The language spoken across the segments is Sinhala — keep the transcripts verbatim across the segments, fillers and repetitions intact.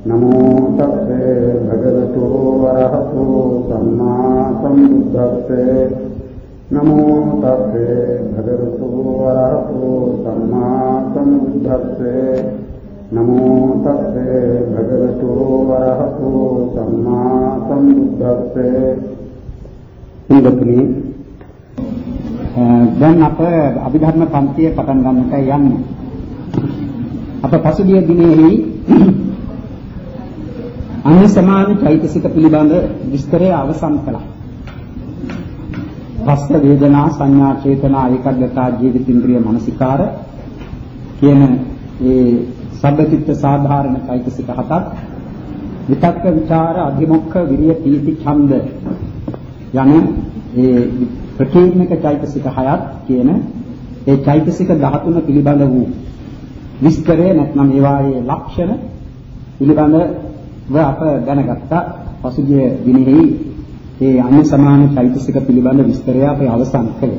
නමෝ තස්සේ භගවතු වරහතෝ සම්මා සම්බුද්දස්සේ නමෝ තස්සේ භගවතු වරහතෝ සම්මා සම්බුද්දස්සේ නමෝ තස්සේ භගවතු වරහතෝ සම්මා සම්බුද්දස්සේ. ඉන්දකනේ දැන් අප අභිධර්ම පන්තිය පටන් ගන්නට යන්නේ. අප පසුගිය දිනෙහි අන්‍ය සමාන චෛතසික පිළිබඳ විස්තරය අවසන් කළා. රස වේදනා සංඥා චේතනා ඒකග්ගතා ජීවිතින්ද්‍රිය මනසිකාර කියන ඒ සබ්බචිත්ත සාධාරණ චෛතසික හතක්, විතක්ක විචාර අධිමොක්ඛ විරිය පීති ඡන්ද යන ඒ ප්‍රකීර්ණක චෛතසික හයත් කියන ඒ චෛතසික දහතුන පිළිබඳ වූ විස්තරය නැත්නම් ඒවායේ ලක්ෂණ පිළිබඳව අප දැනගත්තා. පසුගිය දිනෙහි ඒ අන්‍ය සමාන චෛතසික පිළිබඳ විස්තරය අපි අවසන් කළේ.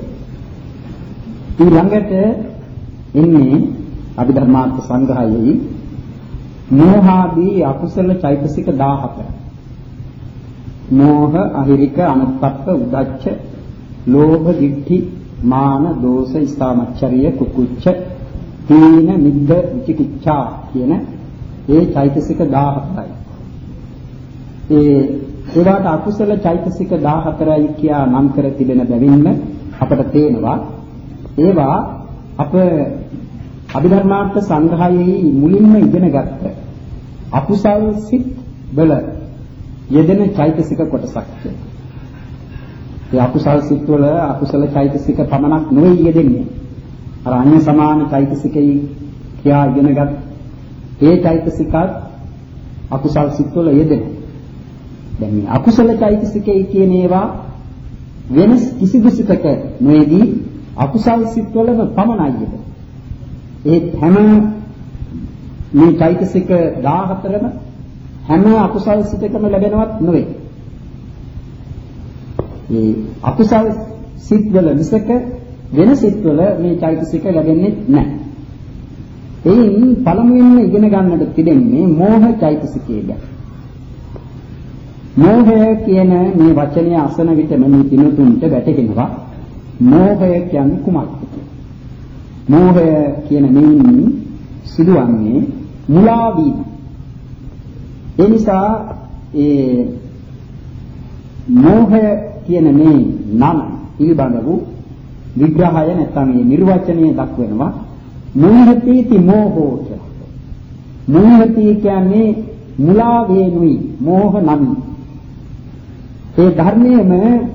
ඊළඟට එන්නේ අභිධර්මාර්ථ සංග්‍රහයේ මෝහාදී අකුසල චෛතසික දාහතර. මෝහ, අහිරික, අනුත්ප්ප, උද්ධච්ච, ලෝභ, දිට්ඨි, මාන, දෝෂ, ඉස්තාමච්චරිය, කුකුච්ච, තීන, මිද්ද, විචිකිච්ඡා කියන ඒ චෛතසික දාහතරයි. ඒ ඒවාට අකුසල චෛතසික දාහතරයි කියා නම් කර තිබෙන බැවින්ම අපට තේනවා ඒවා අප අභිධර්මාර්ථ සංග්‍රහයේ මුලින්ම ඉගෙනගත්ත අකුසල් සිත් වල යෙදෙන චෛතසික කොටසක්. ඒ අකුසල් සිත් වල අකුසල චෛතසික පමණක් නෙවෙයි යෙදෙන්නේ. අර අන්‍ය සමාන චෛතසිකයි කියා ඉගෙනගත් ඒ චෛතසිකත් අකුසල් සිත් වල යෙදෙනවා. දැන් මේ අකුසල චෛතසිකයි කියන ඒවා වෙනස් කිසිදු සිතක නොයේදී අකුසල් සිත් වලම පමණයි යෙදෙන්නේ. ඒ හැම මේ චෛතසික දාහතරම හැම අකුසල් සිතකම ලැබෙනවත් නෙවෙයි. ඒ අකුසල් සිත් වල මිසක වෙන සිත් වල මේ චෛතසික ලැබෙන්නේ නැහැ. එයින් පළමුවෙන්ම ඉගෙන ගන්නට තිබෙන්නේ මෝහ චෛතසිකය ගැන. මෝහය කියන මේ වචනය අසන විට මේ දිනුතුන්ට වැටහෙනවා මෝහය කියන්නේ කුමක්ද? මෝහය කියන මෙයින් සිදුවන්නේ මුලා වීම. ඒ නිසා ඒ මෝහය කියන මේ නම පිළිබඳ වූ විග්‍රහය නැත්නම් මේ නිර්වචනය දක්වනවා මෝහති මෝහෝ කියලා. මෝහති කියන්නේ මුලා වේනුයි මෝහ නමි. ඒ ධර්මයේම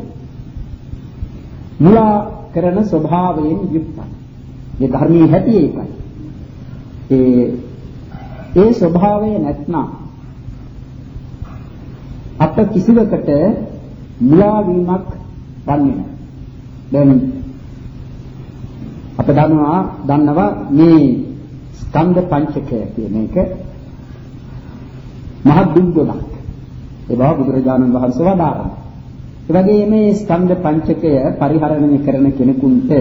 මුලා කරන ස්වභාවයෙන් යුක්තයි. මේ ධර්මයේ හැටි ඒකයි. ඒ ඒ ස්වභාවය නැත්නම් අප කිසිවකට මුලා වීමක් වන්නේ නැහැ. දැන් අප දන්නවා දන්නවා මේ ස්කන්ධ පංචකය කියන එක මහ දුක්ගොඩක්. ඒ බව බුදුරජාණන් වහන්සේ වදාළා. ඒ වගේම මේ ස්කන්ධ පංචකය පරිහරණය කරන කෙනෙකුට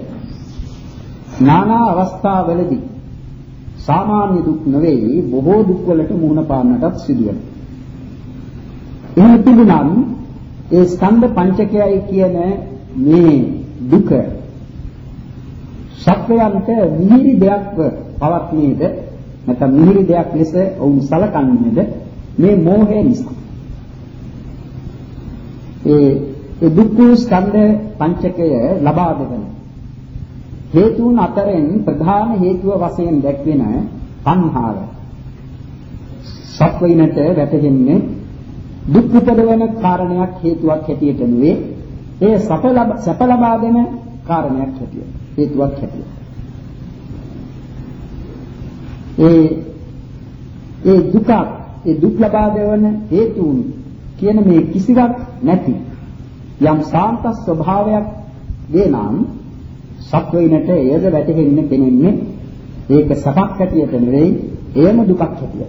නානා අවස්ථාවලදී සාමාන්‍ය දුක් නෙවෙයි බොහෝ දුක් වලට මුහුණ පාන්නටත් සිදු වෙනවා. එහෙම තිබුණත් ඒ ස්කන්ධ පංචකයයි කියන මේ දුක සත්‍යයන්ට මිහිරි දෙයක්ව පවත්නේද නැත්නම් මිහිරි දෙයක් ලෙස ඔවුන් සලකන්නේද මේ මෝහය නිසා. ඒ ඒ දුක්ඛ ස්කන්ධ පංචකය ලබා දෙන හේතුන් අතරින් ප්‍රධාන හේතුව වශයෙන් දැක්වෙන සංහාර සත්වයිනට වැටෙන්නේ දුක් උපදවන කාරණයක් හේතුවක් හැටියට නෙවේ ඒ සැප ලබා දෙන කාරණයක් හැටියට හේතුවක් හැටියට ඒ ඒ දුක ඒ දුක් ලබා දෙවන හේතුන් කියන මේ කිසිවක් නැති යම් සාන්ත ස්වභාවයක් දේනම් සත්වයිනට එයද වැටෙන්නේ පෙනෙන්නේ ඒක සපක් හැටියට නෙවෙයි එයම දුකක් හැටියට.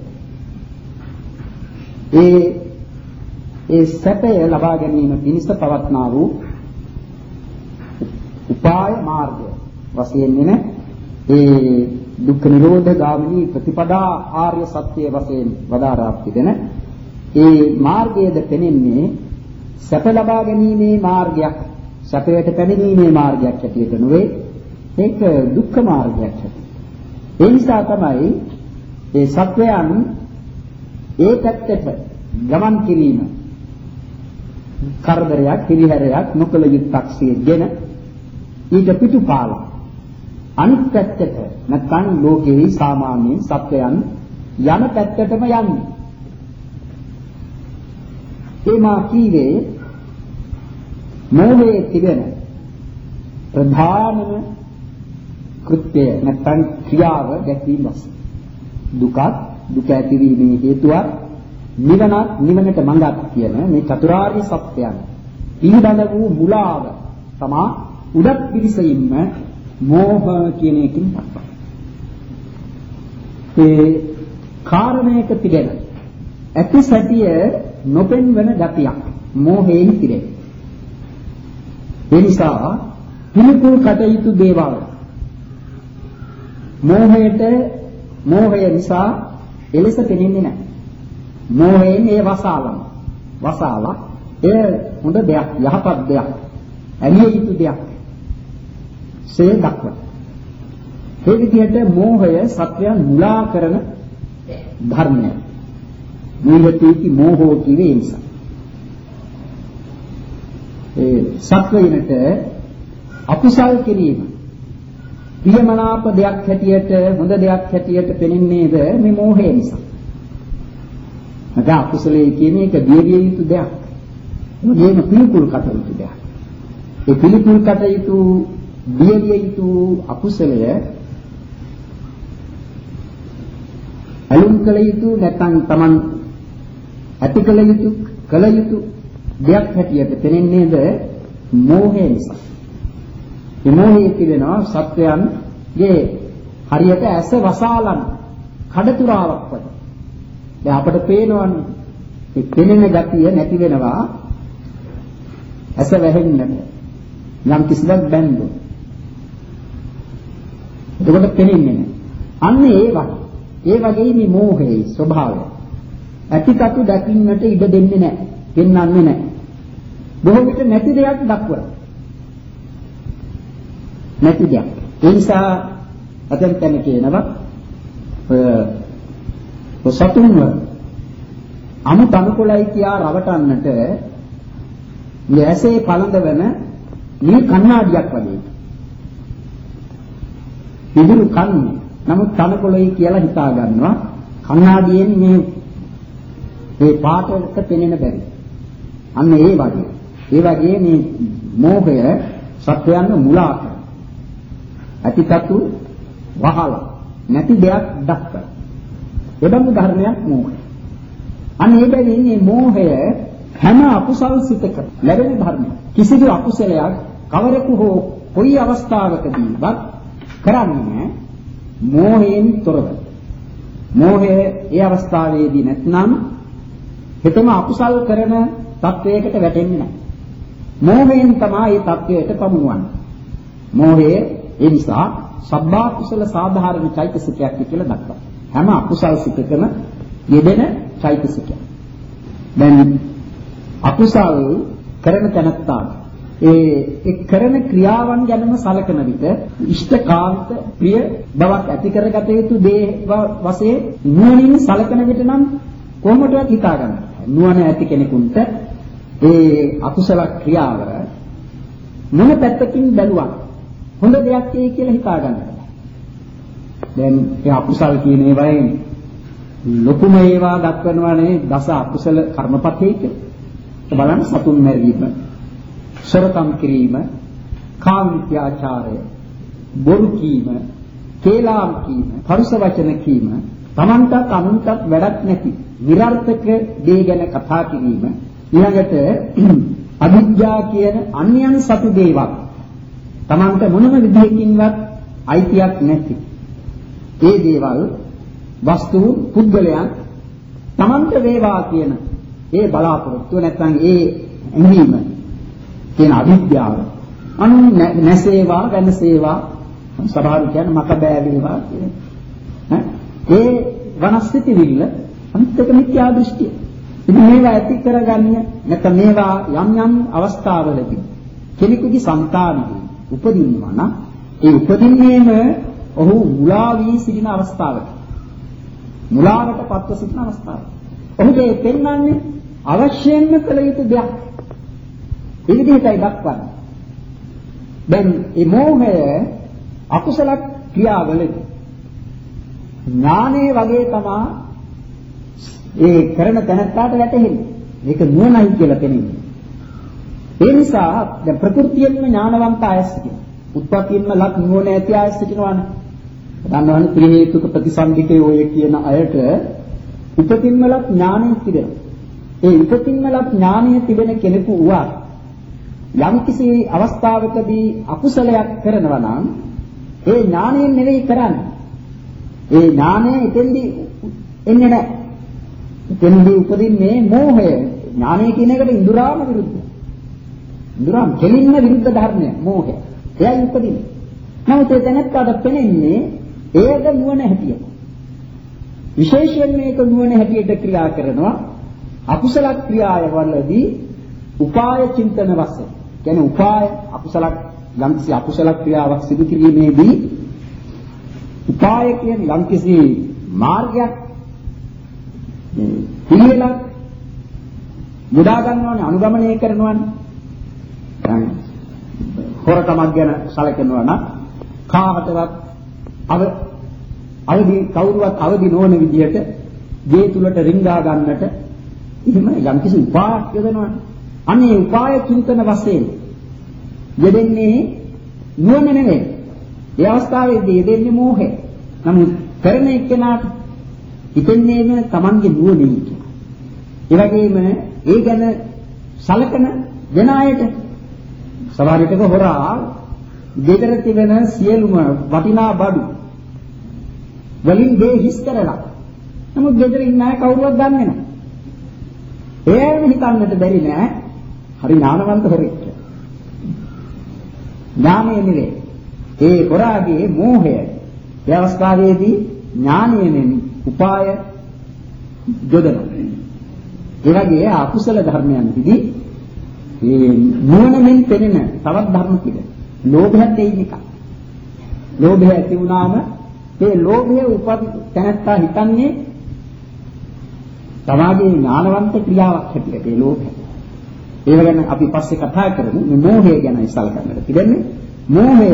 ඒ ඒ සැපය ලබා ගැනීම පිණිස පවත්නා වූ උපාය මාර්ගය වශයෙන් එන ඒ දුක්ඛ නිරෝධ ගාමිනී ප්‍රතිපදා ආර්ය සත්‍ය වශයෙන් වදාරා තිබෙන ඒ මාර්ගයද පෙනෙන්නේ සැප ලබා ගැනීමේ මාර්ගයක්, සැපයට පැමිණීමේ මාර්ගයක් හැටියට නොවේ. ඒක දුක්ඛ මාර්ගයක් හැටියට. ඒ නිසා තමයි ඒ සත්වයන් ඒ පැත්තට ගමන් කිරීම කරදරයක්, පිළිහැරයක් නොකළ යුත්තක් සියගෙන ඊට පිටුපාලා අනිත් පැත්තට නැත්නම් ලෝකයේ සාමාන්‍යයෙන් සත්වයන් යන පැත්තටම යන්නේ. එමා කීවේ මෝහයේ තිබෙන ප්‍රධානම කෘත්‍යය නැත්නම් ක්‍රියාව දැක්වීම වශයෙන් දුක, දුක ඇතිවීමේ හේතුවක්, නිවනත් නිවනට මඟක් කියන මේ චතුරාර්ය සත්‍යයන් පිළිබඳ වූ මුලාව තමා උඩත් පිරිසින්ම මෝහ කියන එකකින් දක්වනවා. ඒ කාරණයක තිබෙන ඇති සැටිය නොපෙන්වන ගතියක් මෝහයෙන් තිබෙන. ඒ නිසා පිළිකුල් කටයුතු දේවල් මෝහයට මෝහය නිසා එලෙස පෙනෙන්නේ නැහැ. මෝහයෙන් ඒ වසාලන වසාලා ඒ හොඳ දෙයක්, යහපත් දෙයක්, ඇලිය යුතු දෙයක් සේ දක්වන. ඒ විදිහට මෝහය සත්‍යයන් මුලා කරන ධර්මය. නිරතීති මෝහෝ කිවේ නිසා. ඒ සත්වයිනට අකුසල් කිරීම ප්‍රියමනාප දෙයක් හැටියට, හොඳ දෙයක් හැටියට පෙනෙන්නේද මේ මෝහය නිසා. නැත්නම් අකුසලයේ කියන එක දියවිය යුතු දෙයක්. මොකද පිළිකුල් කටයුතු දෙයක්. ඒ පිළිකුල් කටයුතු දියවිය යුතු අකුසලය අලුම් කළ යුතු නැත්නම් Taman ඇති කළ යුතු කළ යුතු දෙයක් හැටියට පෙනෙන්නේද මෝහය නිසා. මේ මෝහයේ තිබෙනවා සත්වයන්ගේ හරියට ඇස වසාලන කඩතුරාවක් වගේ. දැන් අපිට පේනවනේ මේ පෙනෙන ගතිය නැති වෙනවා ඇස වැහෙන්නේ යම් කිසිවක් බැඳුන. එතකොට පෙනෙන්නේ නැහැ. අන්න ඒ වගේ. ඒ වගේ මේ මෝහයේ ස්වභාවය. ඇතිකතු දකින්නට ඉඩ දෙන්නේ නැහැ. පෙන්වන්නේ නැහැ. බොහෝ විට නැති දෙයක් දක්වනවා. නැති දෙයක්. ඒ නිසා අතෙන් තැන කියනවා ඔය සතුන්ව අමු තනකොළයි කියා රවටන්නට මේ ඇසේ පළඳවන මේ කණ්ණාඩියක් වගේ. විදුරු කන්නේ. නමුත් තනකොළයි කියලා හිතා ගන්නවා කණ්ණාඩියෙන් මේ මේ පාටට පෙනෙන බැරි. අන්න ඒ වගේ. ඒ වගේ මේ මෝහය සත්‍යයන් මුලා කරන. අතිතතු වහලා නැති දෙයක් දක්වන. එබඳු ධර්මයක් මෝහය. අන්න ඒ බැවින් මේ මෝහය හැම අකුසල් සිතක ලැබෙන ධර්මයක්. කිසිදු අකුසලයක් කවරෙකු හෝ කොයි අවස්ථාවකදීවත් කරන්නේ මෝහයෙන් තොරව. මෝහය ඒ අවස්ථාවේදී නැත්නම් හිතම අකුසල් කරන තත්වයකට වැටෙන්නේ නැහැ. මෝහයෙන් තමයි මේ තත්වයට පමුණුවන්නේ. මෝහය ඒ නිසා සබ්බා කුසල සාධාරණ චෛතසිකයක් කියලා දක්වනවා. හැම අකුසල් සිතකම යෙදෙන චෛතසිකයක්. දැන් අකුසල් කරන තැනත්තා ඒ ඒ කරන ක්‍රියාවන් ගැනම සලකන විට ඉෂ්ඨකාන්ත ප්‍රිය බවක් ඇති කරගත යුතු දේ වශයෙන් නුවණින් සලකන විට නම් කොහොමදවත් හිතා ගන්න. නුවණ ඇති කෙනෙකුට ඒ අකුසල ක්‍රියාව මොන පැත්තකින් බැලුවා හොඳ දෙයක් ඒ කියලා හිතා ගන්න. දැන් ඒ අකුසල් කියන ඒවායින් ලොකුම ඒවා දක්වනවානේ දස අකුසල කර්මපතේ කියලා. බලන්න සතුන් මැරීම, සොරකම් කිරීම, කාමීත්‍යාචාරය, බොරු කීම, කේලාම් කීම, පරුස වචන කීම, තමන්ටත් අනුන්ටත් වැඩක් නැති නිර්ර්ථක දේ ගැන කතා කිරීම, ඊළඟට අවිද්‍යාව කියන අන්‍යයන් සතු දේවල් තමන්ට මොනම විදිහකින්වත් අයිතියක් නැති ඒ දේවල් වස්තු පුද්ගලයන් තමන්ට වේවා කියන ඒ බලාපොරොත්තු නැත්නම් ඒ ඇඟීම කියන අවිද්‍යාව අනු නැසේවා වෙනසේවා සබහාරු කියන්නේ මක බෑ වේවා කියන ඒ වනස්සිතවිල්ල අන්තික මිත්‍යා දෘෂ්ටිය. ඉතින් මේවා ඇති කරගන්නේ නැත්නම් මේවා යම් යම් අවස්ථාවලදී කෙනෙකුගේ సంతානෙදී උපදිනවා නම් ඒ උපදින්නේම ඔහු මුලා වී සිටින අවස්ථාවක. මුලාවට පත්ව සිටින අවස්ථාවක. ඔහුට ඒ පෙන්වන්නේ අවශ්‍යයෙන්ම කළ යුතු දෙයක්. ඒ විදිහටයි දක්වන්නේ. දැන් මේ මෝහය අකුසල ක්‍රියාවලදී ඥානයේ වගේ තමයි ඒ කරන තැනට වැටෙන්නේ. මේක නුවණයි කියලා පෙනෙන්නේ. ඒ නිසා දැන් ප්‍රകൃතියෙන්ම ඥානවන්ත අයස් කියන. උත්පත්තියෙන්ම ලක් නුවණ ඇති අයස් සිටිනවානේ. දන්නවනේ ත්‍රි හේතුක ප්‍රතිසන්දිකේ ඔය කියන අයට උපතින්ම ලක් ඥානෙ තිබෙනවා. ඒ උපතින්ම ලක් ඥානය තිබෙන කෙනෙකු වුණා යම් කිසි අවස්ථාවකදී අකුසලයක් කරනවා නම් ඒ ඥාණයෙන් නෙවෙයි කරන්නේ. ඒ ඥානය එතෙන්දී එන්නේ නැහැ. එතෙන්දී උපදින්නේ මෝහය. ඥානය කියන එකට ඉඳුරාම විරුද්ධයි. ඉඳුරාම දෙලින්ම විරුද්ධ ධර්මය මෝහය. එයයි උපදින්නේ. නමුත් ඒ දැනත්තාට පෙනෙන්නේ ඒද නුවණ හැටියට. විශේෂයෙන් මේක නුවණ හැටියට ක්‍රියා කරනවා අකුසල ක්‍රියාවවලදී උපාය චින්තන වශයෙන්. කියන්නේ උපාය අකුසල යම්කිසි අකුසල ක්‍රියාවක් සිදු කිරීමේදී උපාය කියන්නේ යම්කිසි මාර්ගයක් පිළිවෙලක් මුදා ගන්නවානේ අනුගමනය කරනවානේ. දැන් හොරකමක් ගැන සැලකනවා නම් කාහටවත් අව අවදි කවුරුවත් අවදි නොවන විදිහට ගේ තුලට රිංගා ගන්නට එහෙම යම්කිසි උපායක් යොදනවානේ. අනේ උපාය චින්තන වශයෙන් යෙදෙන්නේ නුවණ නෙවෙයි. ඒ අවස්ථාවේදී යෙදෙන්නේ මෝහය. නමුත් කරන එක්කෙනාට හිතන්නේම Tamange නුවණින් කියලා. ඒ වගේම ඒ ගැන සලකන වෙන අයට සමහර විටක හොරා දෙතර තිබෙන සියලුම වටිනා බඩු වලින් දේ හිස් කරලා. නමුත් දෙතර ඉන්න අය කවුරුවත් දන්නේ නැහැ. ඒයම හිතන්නට බැරි නෑ. හරි ඥානවන්ත හොරෙක්. ඥානය නෙවේ. ඒ හොරාගේ මෝහය. ඒ අවස්ථාවේදී ඥානයෙන් උපාය යොදනවා. ඒ වගේ අකුසල ධර්මයන්හිදී මේ නුවණෙන් පෙනෙන තවත් ධර්ම පිළිද. ලෝභයත් දෙයින් එකක්. ලෝභය ඇති වුණාම ඒ ලෝභය උපත් තැනත්තා හිතන්නේ සමාජයේ ඥානවන්ත ක්‍රියාවක් හැටියට ඒ ලෝභය. ඒව ගැන අපි පස්සේ කතා කරමු. මේ මෝහය ගැන ඉස්සල් කරන්නට තිබෙන්නේ. මෝහය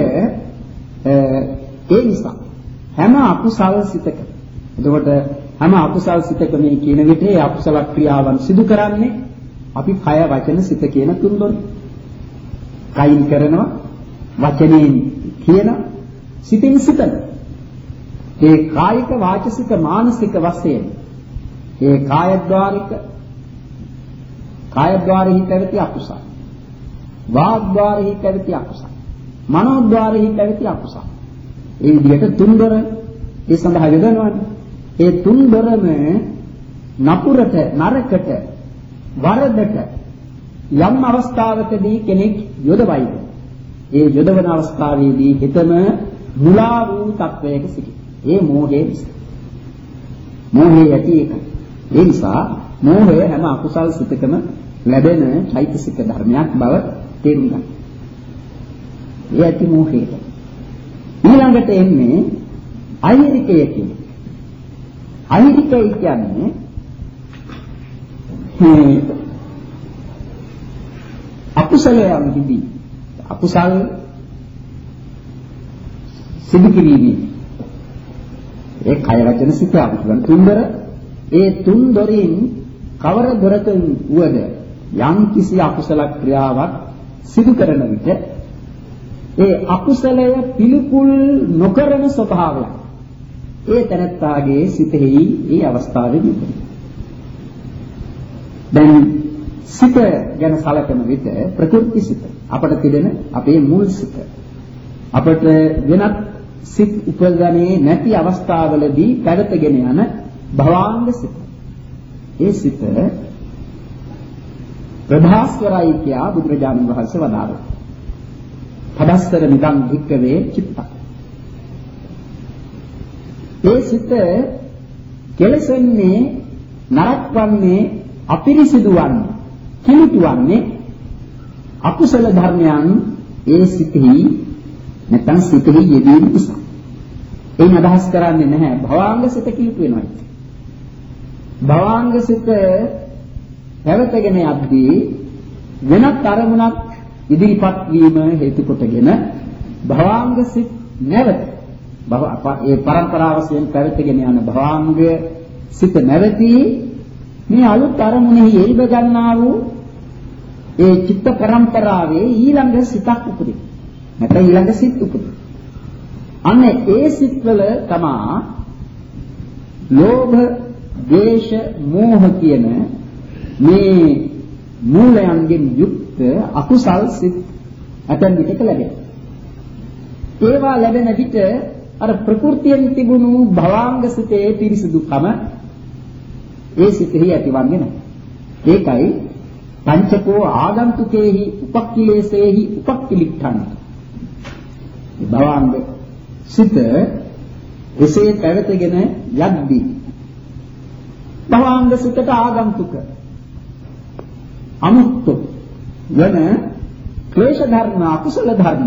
ඒ නිසා හැම අකුසල් සිතක. එතකොට හැම අකුසල් සිතක මේ කියන විදිහට ඒ අකුසල ක්‍රියාවන් සිදු කරන්නේ අපි කය වචන සිත කියන තුන්දොන. කයින් කරනවා, වචනයෙන් කියන, සිතින් සිතන. ඒ කායික වාචසික මානසික වශයෙන් ඒ කායද්්වාරික කායද්්වාරෙහි පැවති අකුසල, වාග්ද්වාරෙහි පැවති අකුසල, මනෝද්වාරෙහි පැවති අකුසල. ඒ විදිහට තුන්දොර ඒ සඳහා යොදවනවානේ. ඒ තුන්දොරම නපුරට, නරකට, වරදට යම් අවස්ථාවකදී කෙනෙක් යොදවයිද ඒ යොදවන අවස්ථාවේදී හිතම මුලා වූ තත්වයක සිටි. ඒ මෝහයේ නිසා. මෝහය ඇති එක. ඒ නිසා මෝහය හැම අකුසල් සිතකම ලැබෙන චෛතසික ධර්මයක් බව තේරුම් ගන්න. ඒ ඇති මෝහයට. ඊළඟට එන්නේ අහිරිකය කියන්නේ. අහිරිකය කියන්නේ අකුසලයන් හිදී අකුසල් සිදු කිරීමේ ඒ කය වචන සිත අකුසල තුන්දර ඒ තුන්දරින් කවර දොරකින් වුවද යම් කිසි අකුසල ක්‍රියාවක් සිදු කරන විට ඒ අකුසලය පිළිකුල් නොකරන ස්වභාවය ඒ තනත්තාගේ සිතෙහි ඒ අවස්ථාවේදී දැන් සිත ගැන සැලකන විට ප්‍රකෘති සිත අපට තිබෙන අපේ මුල් සිත අපට වෙනත් සිත් උපදන්නේ නැති අවස්ථාවලදී පැවතගෙන යන භවාංග සිත. ඒ සිත ප්‍රභාස්වරයි කියා බුදුරජාණන් වහන්සේ වදාළා. පදස්තර නිදන් වික්කවේ චිත්ත. ඒ සිත කෙලසෙන්නේ නරකවන්නේ අපිරිසිදු වන්නේ කිලුටු වන්නේ අකුසල ධර්මයන් ඒ සිතෙහි නැත්නම් සිතෙහි යෙදීම නිසා. එයින් අදහස් කරන්නේ නැහැ භවාංග සිත කිලුටු වෙනවා. භවාංග සිත පැවතගෙන යද්දී වෙනත් අරමුණක් ඉදිරිපත් වීම හේතු කොටගෙන භවාංග සිත් නැවත ඒ පරම්පරාව වශයෙන් පැවතගෙන යන භවාංග සිත නැවතී මේ අලුත් අරමුණෙහි එල්බ ගන්නා වූ ඒ චිත්ත පරම්පරාවේ ඊළඟ සිතක් උපදින. නැත්නම් ඊළඟ සිත් උපදින. අන්න ඒ සිත්වල තමා ලෝභ, ද්වේෂ, මෝහ කියන මේ මූලයන්ගෙන් යුක්ත අකුසල් සිත් ඇතන් විටක ලැබෙනවා. ඒවා ලැබෙන විට අර ප්‍රകൃතියෙන් තිබුණු භවාංග සිතේ පිරිසිදුකම ඒ සිතෙහි ඇතිවන්නේ නැහැ. ඒකයි පංචකෝ ආගන්තුකේහි උපක්ඛිලේසේහි උපක්ඛිලික්ඛං. භවාංග සිත එසේ පැවතගෙන යද්දී භවාංග සිතට ආගන්තුක අමුක්ත වෙන ක්ලේශ ධර්ම අකුසල ධර්ම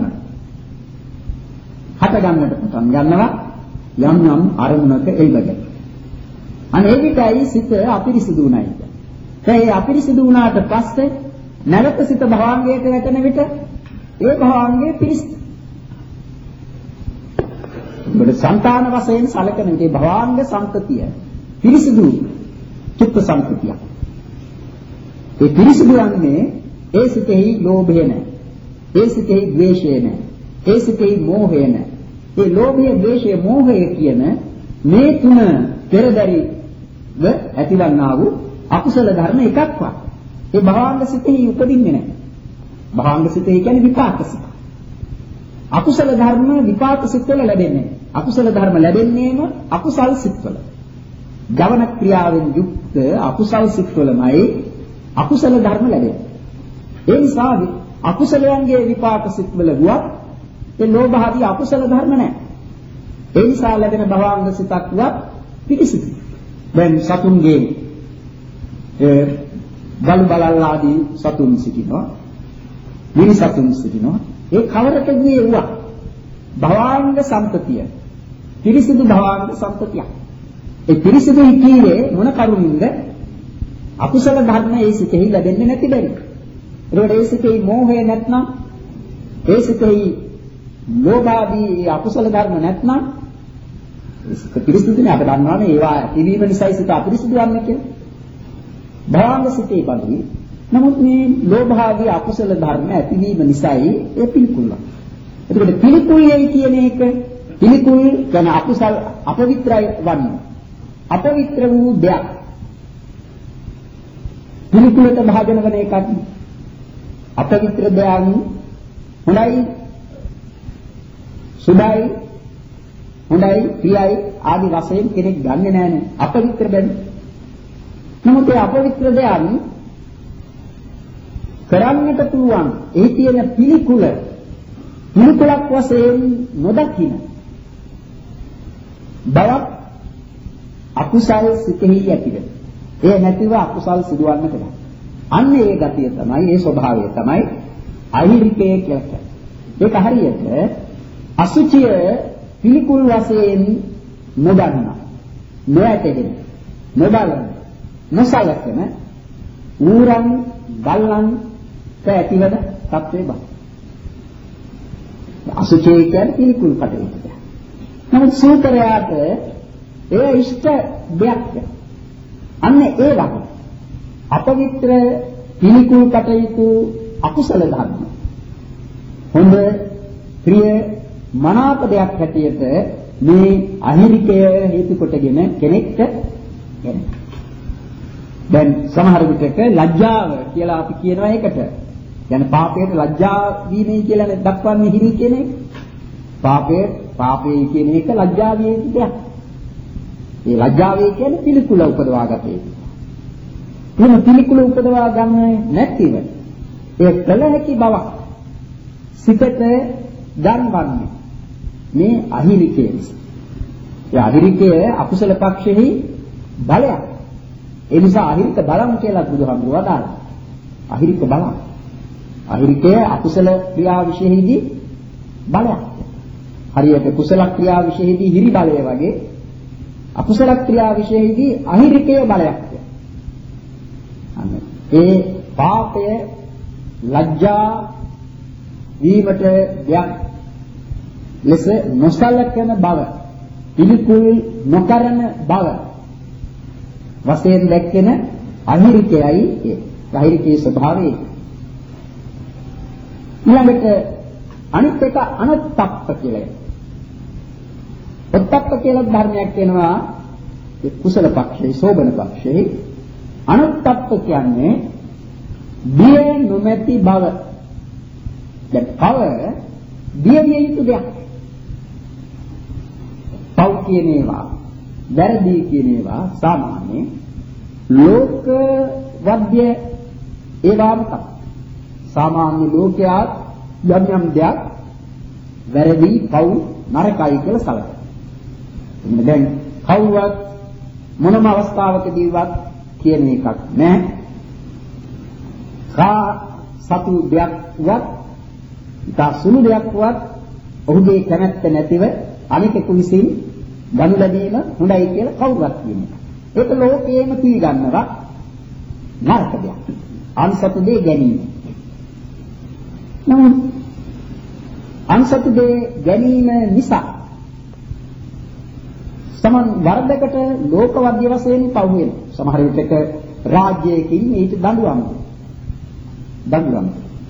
හට ගන්නට පටන් ගන්නවා යම් යම් අරමුණක එල්බගෙන. අනේ විතයි සිත අපිරිසිදු උනායි. ඒ අපිරිසිදු වුණාට පස්සේ නැවත සිත භවාංගයට වැටෙන විට ඒ භවාංගයේ පිරිසිදු. බඩ සංතාන වශයෙන් සැලකෙන විට භවාංග සම්පතිය පිරිසිදු චිත්ත සම්පතිය. ඒ පිරිසිදු යන්නේ ඒ සිතෙහි ලෝභය නැහැ. ඒ සිතෙහි ද්වේෂය නැහැ. ඒ සිතෙහි මෝහය නැහැ. ඒ ලෝභය, ද්වේෂය, මෝහය කියන මේ තුන පෙරදරිව ඇතිවන්නා වූ අකුසල ධර්ම එකක්වත් ඒ භවාංග සිතෙහි උපදින්නේ නැහැ. භවාංග සිතෙහි කියන්නේ විපාක සිත. අකුසල ධර්ම විපාක සිත්වල ලැබෙන්නේ. අකුසල ධර්ම ලැබෙන්නේම අකුසල් සිත්වල. ජවන ක්‍රියාවෙන් යුක්ත අකුසල් සිත්වලමයි අකුසල ධර්ම ලැබෙන්නේ. ඒ නිසා අකුසලයන්ගේ විපාක සිත්වල වුවත් ඒ ලෝභ ආදී අකුසල ධර්ම නැහැ. ඒ නිසා ලැබෙන භවාංග සිතක් වත් පිරිසිදු. දැන් සතුන්ගේ ඒ බලු බලල් ආදී සතුන් සිටිනවා. මිනි සතුන් සිටිනවා. ඒ කවරක ගියේ වුණා භවාංග සම්පතිය පිරිසිදු භවාංග සම්පතිය. ඒ පිරිසිදු ඉකීවේ මොන කරුණින්ද? අකුසල ධර්ම ඒ සිතෙහි ලැබෙන්නේ නැති බැරි. ඒකට ඒ සිතෙහි මෝහය නැත්නම් ඒ සිතෙහි ලෝභාදී අකුසල ධර්ම නැත්නම් ඒ සිත පිරිසිදුනේ. අප දන්නවානේ ඒවා තිබීම නිසා සිත අපිරිසිදු වන්නේ කියලා. භවාංග සිතේ බඳුයි. නමුත් මේ ලෝභාදී අකුසල ධර්ම ඇතිවීම නිසායි ඒ පිළිකුල. එතකොට පිළිකුල්යයි කියන එක පිළිකුල් කියන අකුසල අපවිත්‍රයි වන්නේ. අපවිත්‍ර වූ දෙයක් පිළිකුලට භාජන වන එකක්. අපවිත්‍ර දෙයක් හොඳයි, සුභයි, හොඳයි, ප්‍රියයි ආදී වශයෙන් කෙනෙක් ගන්නෙ නෑනේ අපවිත්‍ර බැරි. නමුත් ඒ අපවිත්‍ර දෙයක් කරන්නට පුළුවන් ඒ තියෙන පිළිකුල පිළිකුලක් වශයෙන් නොදකින බවක් අකුසල් සිතෙහි ඇතිවෙන. ඒ නැතිව අකුසල් සිදුවන්නට බෑ. අන්න ඒ ගතිය තමයි, ඒ ස්වභාවය තමයි අහිරිකය කියලා කියන්නේ. ඒක හරියට අසුචිය පිළිකුල් වශයෙන් නොදන්න, නොඇතගෙන, නොබලන, නොසලකන ඌරන් බල්ලන් ඇතිවන තත්ත්වේ බව. අසුචිය කියන්නේ පිළිකුල් කටයුතු. නමුත් සූතරයාට ඒ ඉෂ්ට දෙයක්. අන්න ඒ වගේ අපවිත්‍ර පිළිකුල් කටයුතු අකුසල ධර්ම හොඳ ප්‍රිය මනාප දෙයක් හැටියට මේ අහිරිකය හේතු කොටගෙන කෙනෙක්ට එන. දැන් සමහර විටක ලැජ්ජාව කියලා අපි කියනවා ඒකට. يعني පාපයට ලැජ්ජා වීමයි කියලා දක්වන්නේ හිරි කියන එක. පාපේ පාපේ කියන එක ලැජ්ජා වීම දෙයක්. මේ ලැජ්ජාවේ කියන්නේ පිළිකුල උපදවාගත යුතු. එහෙම පිළිකුල උපදවා ගන්න නැතිව ඒ කල හැකි බවක් සිතට ගන්වන්නේ මේ අහිරිකය නිසා. ඒ අහිරිකය අකුසල පක්ෂෙහි බලයක්. ඒ නිසා අහිරික බලම් කියලා බුදුහාමුදුරුවෝ වදාළා. අහිරික බලම්. අහිරිකය අකුසල ක්‍රියා විශේෂෙහිදී බලයක්. හරියට කුසල ක්‍රියා විශේෂෙහිදී හිරි බලය වගේ අකුසල ක්‍රියා විශේෂෙහිදී අහිරිකය බලයක්. ඒ පාපය ලැජ්ජා වීමට දෙයක් ලෙස නොසලකන බව, පිළිකුල් නොකරන බව වශයෙන් දැක්කෙන අහිරිකයයි ඒ. අහිරිකයේ ස්වභාවය. ඊළඟට අනිත් එක අනුත්ප්ප කියලා. උත්ප්ප කියලා ධර්මයක් වෙනවා ඒ කුසල පක්ෂයේ, සෝබන පක්ෂයේ. අනුත්ප්ප කියන්නේ බිය නොමැති බව. දැන් පව බිය විය යුතු දෙයක්. පව් කියන ඒවා, වැරදි කියන ඒවා සාමාන්‍ය ලෝක වද්‍ය ඒවාම තමයි. සාමාන්‍ය ලෝකයා යම් යම් දෙයක් වැරදි, පව්, නරකයි කියලා සැලකනවා. එන්න දැන් කවුවත් මොනම අවස්ථාවකදීවත් කියන එකක් නෑ. කා සතු දෙයක් වත්, ඉතා සුළු දෙයක් වත් ඔහුගේ කැමැත්ත නැතිව අනිකෙකු විසින් ගනු ලැබීම හොඳයි කියලා කවුරුත් කියනවා. ඒක ලෝකයේම පිළිගන්නවා නරක දෙයක්. අන්සතු දෙය ගැනීම. නමුත් අන්සතු දෙය ගැනීම නිසා සමන් වර්ධකට ලෝකවද්‍ය වශයෙන් පවු වෙනවා. සමහර විටක රාජ්‍යයකින් ඊට දඬුවම් දඬුවම්.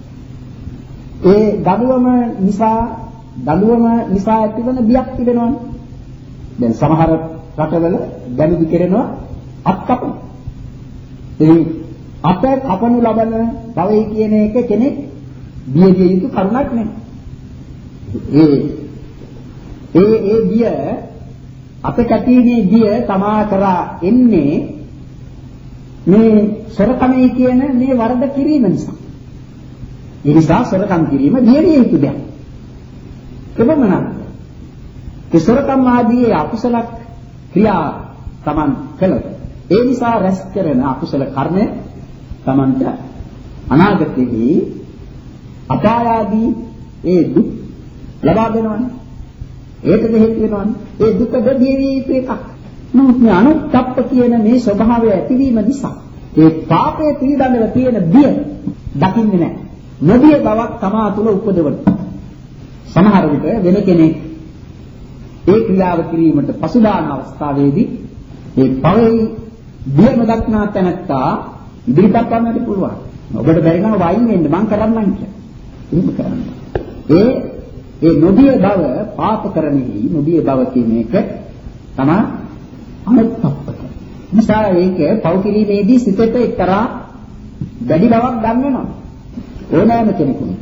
ඒ දඬුවම නිසා දඬුවම නිසා ඇතිවන බියක් තිබෙනවානේ. දැන් සමහර රටවල දඬු කෙරෙනවා අත් කපන. ඒ අත කපනු ලබන බවයි කියන එක කෙනෙක් බිය දිය යුතු කරුණක් නෙමෙයි. ඒ ඒ ඒ බිය අප කැපීමේ බිය තමා කරා එන්නේ මේ සොරකමේ කියන මේ වරද කිරීම නිසා. ඒ නිසා සොරකම් කිරීම බිය යුතු දෙයක්. එබැවින් ඒ සොරකම් ආදී අකුසල ක්‍රියා තමන් කළොත් ඒ නිසා රැස් කරන අකුසල කර්මය තමන්ට අනාගතයේදී අපාය ආදී ඒ දුක් ලබා දෙනවනේ. ඒකද හේතු වෙනවනේ. ඒ දුක දෙවිය යුතු එකක්. නමුත් මේ අනුත්ප්ප කියන මේ ස්වභාවය ඇතිවීම නිසා ඒ පාපයේ පිළිබඳව තියෙන බිය දකින්නේ නැහැ. නොබිය බවක් තමා තුළ උපදවන. සමහර විට වෙන කෙනෙක් ඒ ක්‍රියාව කිරීමට පසුබාන අවස්ථාවේදී ඒ පවෙයි බිය නොදක්නා තැනත්තා ඉදිරිපත් කරන්නට පුළුවන්. ඔබට බැරි නම් වයින් වෙන්න මං කරන්නම් කියලා. එහෙම කරන්න. ඒ ඒ නොබිය බව පාප කරණෙහි නොබිය බව කියන එක තමයි අනුත්ප්පක. නිසා ඒක පව් කිරීමේදී සිතට එක්තරා වැඩි බවක් ගන්න වෙනවා. ඕනෑම කෙනෙකුට.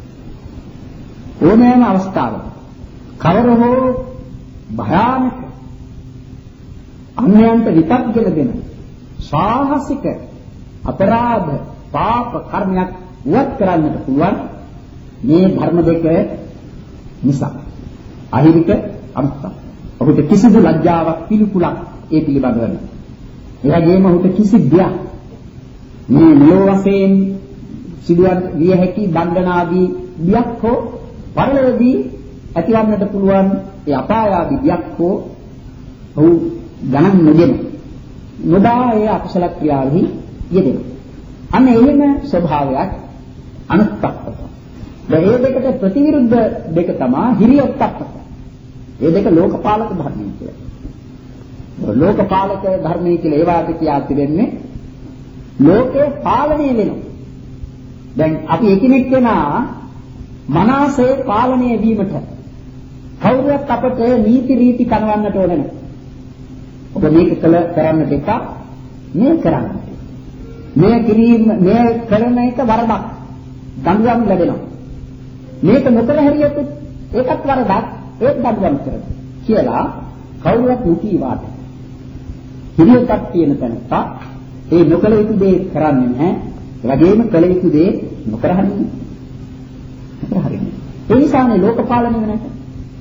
ඕනෑම අවස්ථාවක කවර හෝ භයානක අන්‍යයන්ට විපත්ගෙන දෙන සාහසික අපරාධ පාප කර්මයක් වත් කරන්නට පුළුවන් මේ ධර්ම දෙක නිසා. අහිරික අනුත්ප්ප. ඔහුට කිසිදු ලැජ්ජාවක් පිළිකුලක් ඒ පිළිබඳව නැහැ. ඒ වගේම ඔහුට කිසි දෙයක් මේ මෙලොව වශයෙන් සිදුවත් විය හැකි බන්ධනාදී බියක් හෝ පරලෝකදී ඇතිවන්නට පුළුවන් ඒ අපාය ආදී බියක් හෝ ඔහු ගණන් නොගෙන නොදා ඒ අකුසල ක්‍රියාවෙහි යෙදෙන. අන්න එහෙම ස්වභාවයක් අනුත්ප්පක. මේ දෙකට ප්‍රතිවිරුද්ධ දෙක තමයි හිරියොත්ප්පක. මේ දෙක ලෝකපාලක ධර්මයි කියලා. ලෝකපාලක ධර්මයි කියලා ඒවාට කියා තිබෙන්නේ ලෝකේ පාලනය වෙනවා. දැන් අපි එකිනෙක කෙනා මනසේ පාලනය වීමට කවුරුත් අපට නීති රීති කනවන්නට ඕන නැහැ. ඔබ මේක කළ කරන්නට එක මේ කරන්න. මේ කිරීම මේ කරන එක වරදක්. දඬුවම් ලැබෙනවා. මේක නොකර හැරියොත් ඒකත් වරදක්. ඒත් දඬුවම් කරනවා. කියලා කවුරුත් නිති වාද. හිරියටක් තියෙන තැනට ඒ නොකල යුතු දේ කරන්නේ නැහැ. ඒ වගේම කළ යුතු දේ නොකර හරින්නේ. නොකර හරින්නේ. ඒ නිසානේ ලෝක පාලනය වෙනක.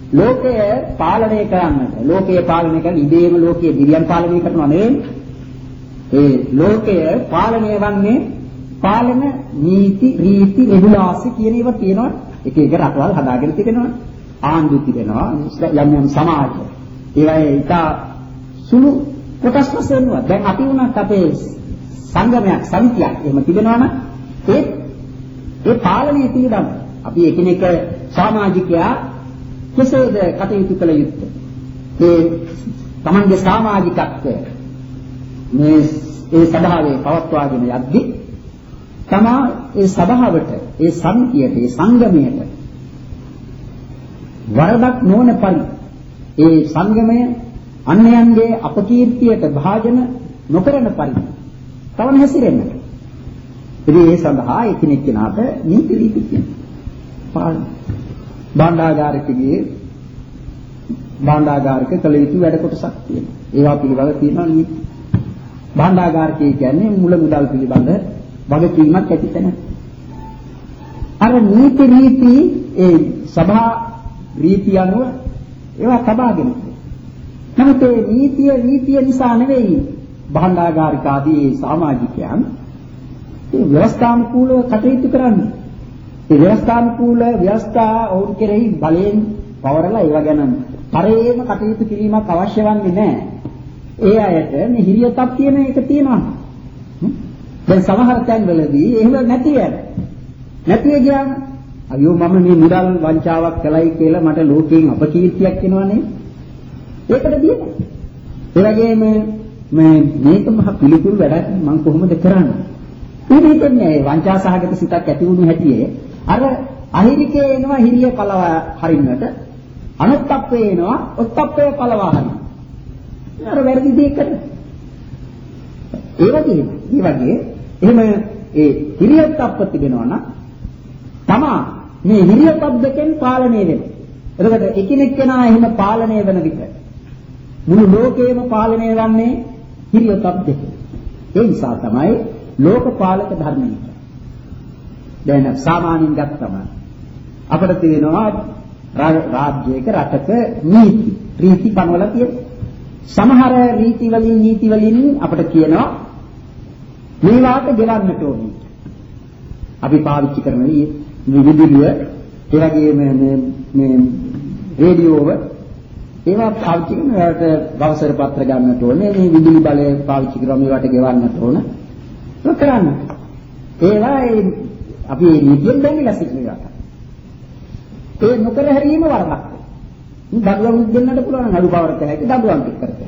ලෝකය පාලනය කරන්නට ලෝකය පාලනය කරන ඉබේම ලෝකයේ දිව්‍යයන් පාලනය කරනවා නෙවෙයි. ඒ ලෝකය පාලනය වන්නේ පාලන නීති රීති රෙගුලාසි කියන ඒවා තියෙනවා. එක එක රටවල් හදාගෙන තිබෙනවා. ආණ්ඩු තිබෙනවා. යම් යම් සමාජ. ඒවායේ ඉතා සුළු කොටස් වශයෙන්වා. දැන් අපි උනත් අපේ සංගමයක් සමිතියක් එහෙම තිබෙනවා නම් ඒ ඒ පාලනය පිළිබඳ අපි එකිනෙක සමාජිකයා කෙසේද කටයුතු කළ යුත්තේ? ඒ තමන්ගේ සමාජිකත්වය මේ ඒ සභාවේ පවත්වාගෙන යද්දී තමා ඒ සභාවට ඒ සමිතියට ඒ සංගමයට වරදක් නොවන පරිදි ඒ සංගමය අන්‍යයන්ගේ අපකීර්තියට භාජන නොකරන පරිදි තවන හැසිරෙන්නට. ඉතින් ඒ සඳහා එකිනෙක කෙනාට නීති රීති තියෙනවා. භාණ්ඩාගාරිකගේ භාණ්ඩාගාරික කළ යුතු වැඩ කොටසක් තියෙනවා. ඒවා පිළිබඳ තියෙනවා නීති. භාණ්ඩාගාරිකය කියන්නේ මුල මුදල් පිළිබඳ වගකීමක් ඇති තැන. අර නීති රීති ඒ සභා රීති අනුව ඒවා තබාගෙන. නමුත් ඒ නීතිය රීතිය නිසා නෙවෙයි භාණ්ඩාගාරික ආදී සමාජිකයන් ඒ ව්‍යවස්ථානුකූලව කටයුතු කරන්නේ. ඒ ව්‍යවස්ථානුකූල ව්‍යවස්ථා ඔවුන් කෙරෙහි බලයෙන් පවරලා ඒවා ගැන පරේම කටයුතු කිරීමක් අවශ්‍ය වන්නේ නැහැ. ඒ අයට මේ හිරියතක් තියෙන එක තියෙනවා. දැන් සමහර තැන්වලදී එහෙම නැති වෙන. නැති ගියාම අයියෝ මම මේ මුදල් වංචාවක් කළයි කියලා මට ලෝකයෙන් අපකීර්තියක් එනවනේ. ඒකට දියද? ඒ වගේම මේ මේක මහ පිළිකුල් වැඩක් මම කොහොමද කරන්නේ? ඒක හිතන්නේ වංචා සහගත සිතක් ඇති වුණු හැටියේ අර අහිරිකේ එනවා හිරිය පළවා හරින්නට අනුත්ප්පේ එනවා උත්ප්පේ පළවා හරින්න. අර වැරදි දෙයක් කරන. ඒ වගේ ඒ වගේ එහෙම ඒ හිරියත්ප්ප තිබෙනවා නම් තමා මේ හිරියත්ප් දෙකෙන් පාලනය වෙනවා. එතකොට එකිනෙක කෙනා එහෙම පාලනය වෙන විට මුළු ලෝකයම පාලනය වන්නේ හිරියත්ප් දෙකෙන්. ඒ නිසා තමයි ලෝකපාලක ධර්මය. දැන් සාමාන්‍යයෙන් ගත්තම අපිට තියෙනවා රාජ්‍යයක රටක නීති රීති පනවලා තියෙනවා. සමහර රීති වලින් නීති වලින් අපිට කියනවා මේවාට ගෙවන්නට ඕනේ. අපි පාවිච්චි කරන මේ විදුලිය, ඒ වගේම මේ මේ රේඩියෝව ඒවා පාවිච්චි කරන ඒවාට වවසර පත්‍ර ගන්නට ඕනේ. මේ විදුලි බලය පාවිච්චි කරන මේවාට ගෙවන්නට ඕනේ. ඒක කරන්න. ඒවා අපි නීතියෙන් දැනගලා සිටිනවා. ඒ නොකර හැරීම වරදක්. දඩුවම් දෙන්නට පුළුවන් නම් අඩු පවරක හැකි දඩුවම් කරතේ.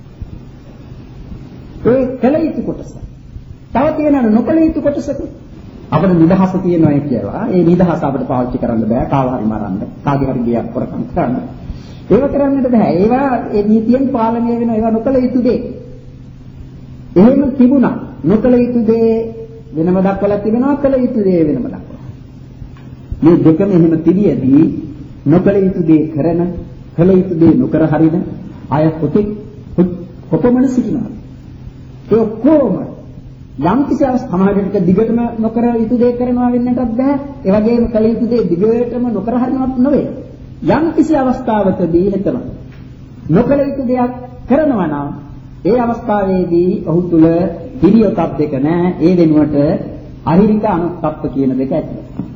ඒ කල යුතු කොටස. තව තියෙනවා නොකල යුතු කොටසක. අපිට නිදහස තියෙනවා කියලා. ඒ නිදහස අපිට පාවිච්චි කරන්න බෑ. කාව හරි මරන්න, කාගේ හරි ගියක් කරකම් කරන්න. ඒව කරන්නට බෑ. ඒවා ඒ නීතියෙන් පාලනය වෙන ඒවා නොකල යුතු දේ. එහෙම තිබුණා. නොකල යුතු දේ වෙනම දක්වලා තිබෙනවා, කල යුතු දේ වෙනම දක්වලා. මේ දෙකම එහෙම තිබියදී නොකල යුතු දේ කරන, කල යුතු දේ නොකර හරින අය කොතෙක් කොපමණ සිටිනවද? ඒ කොහොම යම් කිසි අවස්ථාවකට දිගටම නොකර යුතු දේ කරනවා වෙන්නටත් බෑ. ඒ වගේම කල යුතු දේ දිගටම නොකර හරිනවත් නෙවෙයි. යම් කිසි අවස්ථාවකදී හිතන නොකල යුතු දෙයක් කරනවා නම් ඒ අවස්ථාවේදී ඔහු තුල හිරියොතක් දෙක නැහැ. ඒ වෙනුවට අහිරික අනුත්ප්ප කියන දෙක ඇති.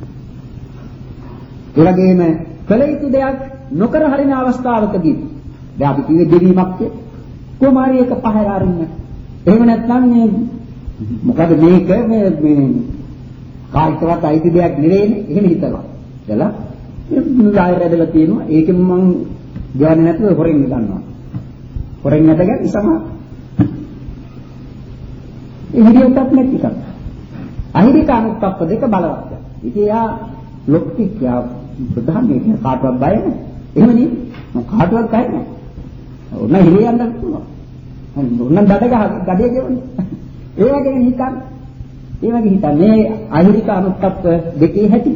ඒ වගේම කල යුතු දෙයක් නොකර හරින අවස්ථාවකදී දැන් අපි කිව්වේ දෙවීමක් කොමාරි එක පහර අරින්න. එහෙම නැත්නම් මේ මොකද මේක මේ මේ කායිකවත් අයිති දෙයක් නෙවෙයිනේ. එහෙම හිතනවා. දලා මුලාය රැඳලා තියෙනවා. ඒකෙන් මම ගවන්නේ නැතුව හොරෙන් ගන්නවා. හොරෙන් නැතගෙන ඉසම ඉහිරියටත් නැති එකක්. අහිරික අනුත්ප්ප දෙක බලවත්. ඉතින් යා ලොක්ටි කියා ප්‍රධාන මේක කාටවත් බය නැහැ. එහෙම නේ. මම කාටවත් බය නැහැ. ඔන්න හිරියන්න පුළුවන්. ඔන්න දඩ ගහ ගඩේ ගෙවන්නේ. ඒ වගේ හිතන්න. ඒ වගේ හිතන්න. මේ අහිරික අනුත්ප්ප දෙකේ හැටි.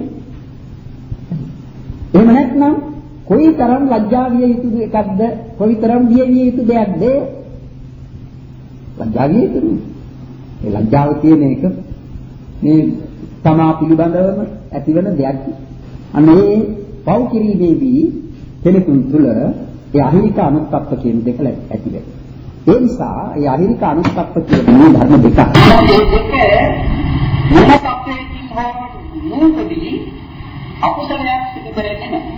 එහෙම නැත්නම් කොයිතරම් ලැජ්ජා විය යුතු එකක්ද, කොයිතරම් බිය විය යුතු දෙයක්ද? ලැජ්ජා විය යුතුයි. ඒ ලැජ්ජාව කියන එක මේ තමා පිළිබඳවම ඇතිවන දෙයක්. අනේ පව් කිරීමේදී කෙනෙකුන් තුළ ඒ අහිරික අනුත්ප්ප කියන දෙක ඇති වෙනවා. ඒ නිසා ඒ අහිරික අනුත්ප්ප කියන මේ ධර්ම දෙක මේ දෙක මොන තත්ත්වයකින් හෝ නූපදී අකුසලයක් සිදු කරන්නේ නැහැ.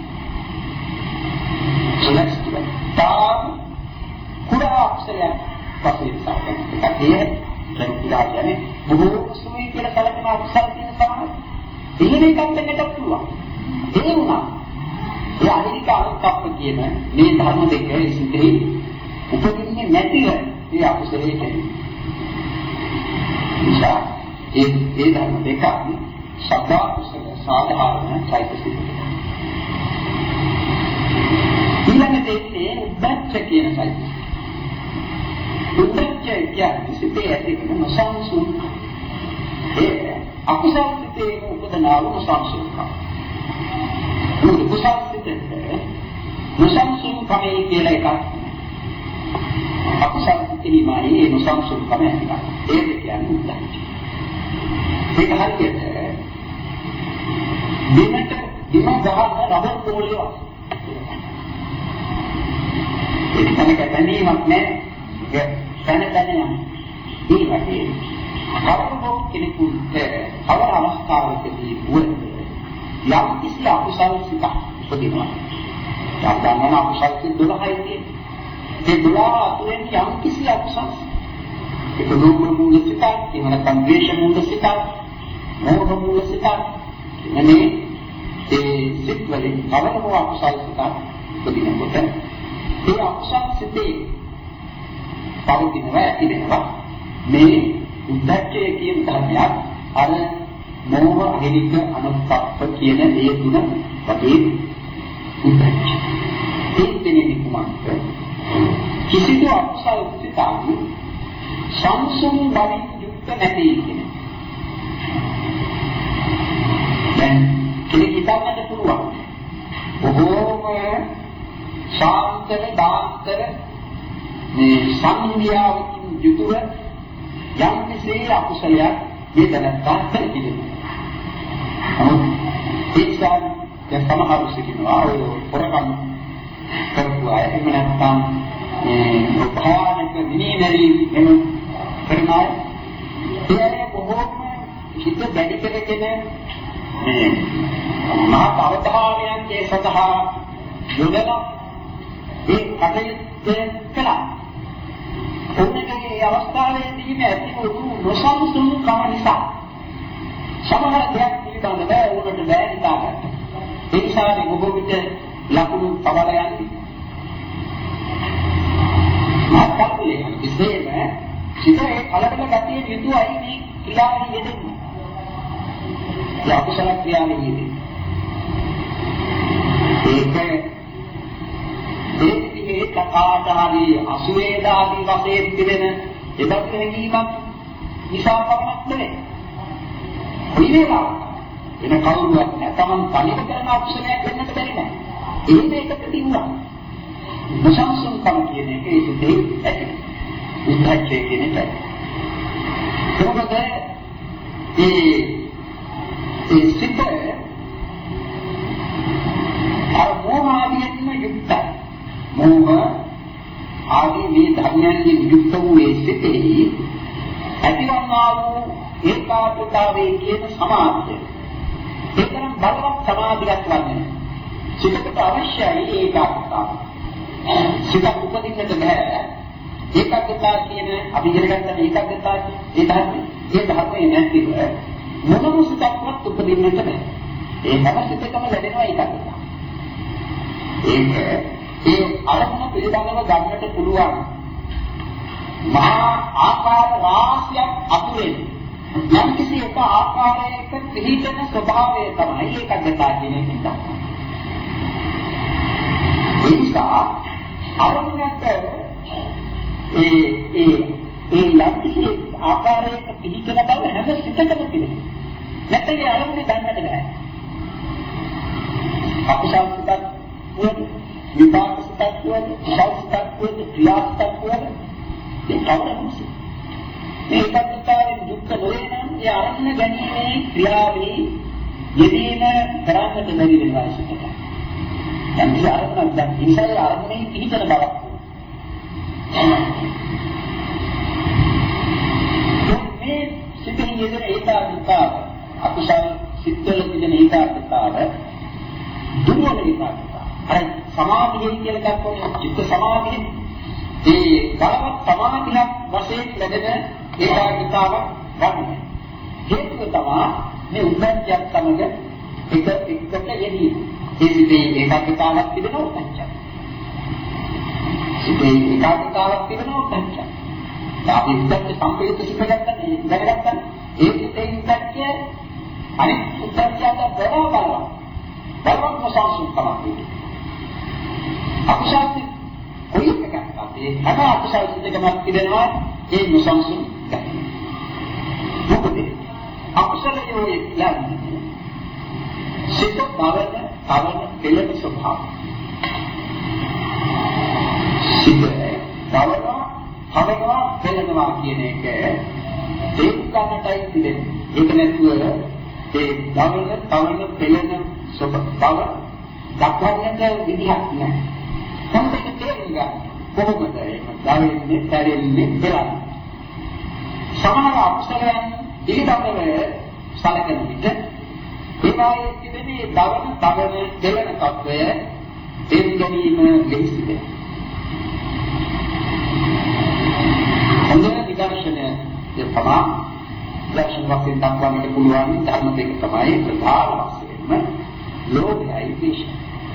සලස්තුයි. තා කුඩා අකුසලයක් පස්සේ සාකච්ඡා කරන්නේ. දැන් පුරා කියන්නේ බොහෝ සුමේ කියලා කලකන අකුසල තියෙන සමහර. එහෙම එකක් වෙන්නට පුළුවන්. ඒ වුණා. ඒ අහිරික අනුත්ප්ප කියන මේ ධර්ම දෙක සිද්ධි උපදින්නේ නැතිව ඒ අකුසලයේ කියන්නේ. නිසා ඒ ඒ ධර්ම දෙක සදා කුසල සාධාරණ චෛතසික. ඊළඟට එන්නේ උද්දච්ච කියන චෛතසික. උද්දච්ච කියන්නේ සිතේ ඇති වෙන නොසන්සුන් ඒ අකුසල සිතේ උපදනා වූ නොසන්සුන්කම. ඒ කුසල සිතේ නොසන්සුන් කමයි කියලා එකක්. අකුසල සිතේ මායි ඒ නොසන්සුන් කම ඇති කරනවා. ඒක කියන්නේ උද්දච්ච. ඒක හරියට දිනට දින ගහන රබර් පොලිය. ඒක තමයි දැනීමක් නෑ. ඒක දැනගන්න ඒ වගේ කවුරු කෙනෙකුට අවර අවස්ථාවකදී වුණ යම් කිසි අකුසල සිතක් උපදිනවා. යම් අකුසල සිත දොළහයි තියෙන්නේ. ඒ දොළහ අතුරෙන් යම් කිසි අකුසල ඒක ලෝක මූල සිතක්, එහෙම නැත්නම් ද්වේෂ මූල සිතක්, මෝහ මූල සිතක්. එනේ ඒ සිත් වලින් අවරම අකුසල සිතක් උපදිනකොට ඒ අකුසල සිතේ පවතිනවා ඇතිවෙනවා. මේ උද්දච්චය කියන ධර්මයක් අර මෝහ අහිරික අනුත්ප්ප කියන ඒ තුන වගේ උද්දච්චය. ඒ දෙන්නේ කුමක්ද? කිසිදු අකුසල සිතක් සංසුන් බවින් යුක්ත නැති කියන. දැන් කෙනෙක් හිතන්නට පුළුවන්. බොහෝම ශාන්තව දාන්තව මේ සංඥාවකින් යුතුව යම් කිසි අකුසලයක් මේ දැනත්තා කරගන්නවා. ඒසාර දැන් සමහරු සිටිනවා ඔය පොරකම් කරපු අය එහෙම නැත්නම් මේ භයානක විනීමරි එන කරනවා. ඒ බොහෝම හිත දැඩි කරගෙන මේ මහා අවධානයක් ඒ සඳහා යොදලා ඒ කටයුත්ත කළා. ඔන්නගේ අවස්ථාවේදී මේ ඇති වූ නොසන්සුන් කම නිසා සමහර දෙයක් පිළිබඳව බෑ උනට බෑ හිතාගන්න. ඒ නිසා මේ බොහෝ විට ලකුණු පවල යන්නේ. මාතෘකාවේ විශේෂම සිතේ කලබල ගතිය යුතුවයි මේ ක්‍රියාවෙන් යෙදෙන්නේ. ඒ අකුසල ක්‍රියාවෙන් යෙදෙන්නේ. ඒක ඒ කතාදාරී අසුවේදාදී වශයෙන් පිළිදෙන එබඳු හැඟීමක් නිසා පමණක් නෙවෙයි. කොයිදේවා වෙන කවුරුවත් නැතනම් තනිව කරන අකුසලයක් වෙන්නට බැරි නෑ. ඒ මේකට දිනුවා. මුසංසුන්කම කියන එක ඒ සිතේ ඇති. උද්දච්චය කියන එක. මොකද ඒ ඒ සිත අර මොහාදියත්ම යුක්තයි. මොහ ආදී මේ ධර්මයන්ගෙන් යුක්ත වූ ඒ සිතෙහි ඇතිවන්නා වූ ඒකාග්‍රතාවයේ කියන සමාධිය. ඒතරම් බලවත් සමාධියක් වන්නේ. සිතට අවශ්‍යයි ඒකාග්‍රතාව. සිත උපදින්නට බෑ. ඒකාග්‍රතාව කියන අපි ඉගෙන ගන්න ඒකාග්‍රතාව ඒ ධර්මයේ ඒ ධර්මයේ නැතිව මොනම සිතක්වත් උපදින්නට බෑ. ඒ හැම සිතකම ලැබෙනවා ඒකාග්‍රතාව. ඒක ඒ අරමුණ පිළිබඳව ගන්නට පුළුවන් මහා ආකාර රාශියක් අතුරෙන් යම් කිසි එක ආකාරයක පිළිතන ස්වභාවය තමයි ඒකග්ගතා කියන එක. ඒ නිසා අරමුණට ඒ ඒ ඒ යම් කිසි ආකාරයක පිළිතන බව හැම සිතකම තියෙනවා. නැත්නම් ඒ අරමුණ ගන්නට බෑ. අකුසල් සිතක් වුණත් විපාක සිතක් වුණත් කුසල් සිතක් වුණත් ක්‍රියා සිතක් වුණත් ඒ කවදාවත් මේ එකත්තාවෙන් දුක්ඛ නොවේ නම් ඒ අරමුණ ගැනීමේ ක්‍රියාවේ යෙදීම කරන්නට බැරි වෙනවා සිතට. දැන් මේ අරමුණ දැන් ඉන්සයි අරමුණේ පිහිටන බවක්. මේ සිතේ යෙදෙන ඒකාග්‍රතාව අකුසල සිත්වල තිබෙන ඒකාග්‍රතාව දුර්වල ඒකාග්‍රතාව. අර සමාධිය කියලා ගන්නකොට චිත්ත සමාධිය ඒ බලවත් සමාධියක් වශයෙන් ලැබෙන ඒකාග්‍රතාව ගන්න. හේතුව තමයි මේ උද්දච්චයත් සමග එක එකට යෙදීම. ඒ සිතේ ඒකාග්‍රතාවක් තිබෙනවා උද්දච්චය. සිතේ ඒකාග්‍රතාවක් තිබෙනවා උද්දච්චය. අපි උද්දච්ච සංකේත සිතගත්තනේ දැනගත්තා. ඒ සිතේ උද්දච්චය අනිත් උද්දච්චයට බරව බලනවා. බලවත් මොසංසුක්කමක්. අකුසල් කොයි එකක්ද ඒ හැම අකුසල් සිතකම තිබෙනවා ඒ මොසංසුක් ගැටි. මොකද අකුසලයේ යන්නේ සිත බවන තවන දෙලක ස්වභාවය. සිත බවනවා තවනවා දෙලනවා කියන එක ඒකකටයි තිබෙන්නේ. ඒක නැතුව ඒ බවන තවන දෙලන ස්වභාව දක්වන්නට විදිහක් නැහැ. සම්පූර්ණ තේරුම් ගන්න කොහොමද ඒක දැනෙන්නේ දැනෙන්නේ කියලා. සමහර අකුසලයන් පිළිබඳව සැලකෙන විට ඒවායේ තිබෙන දවන තවන දෙලන තත්වය තේරුම් ගැනීම ලෙහිසි වේ. හොඳ විදර්ශනය දෙපමා දර්ශන වශයෙන් දක්වන්නට පුළුවන් ධර්ම දෙක තමයි ප්‍රධාන වශයෙන්ම ලෝභයයි ද්වේෂයයි.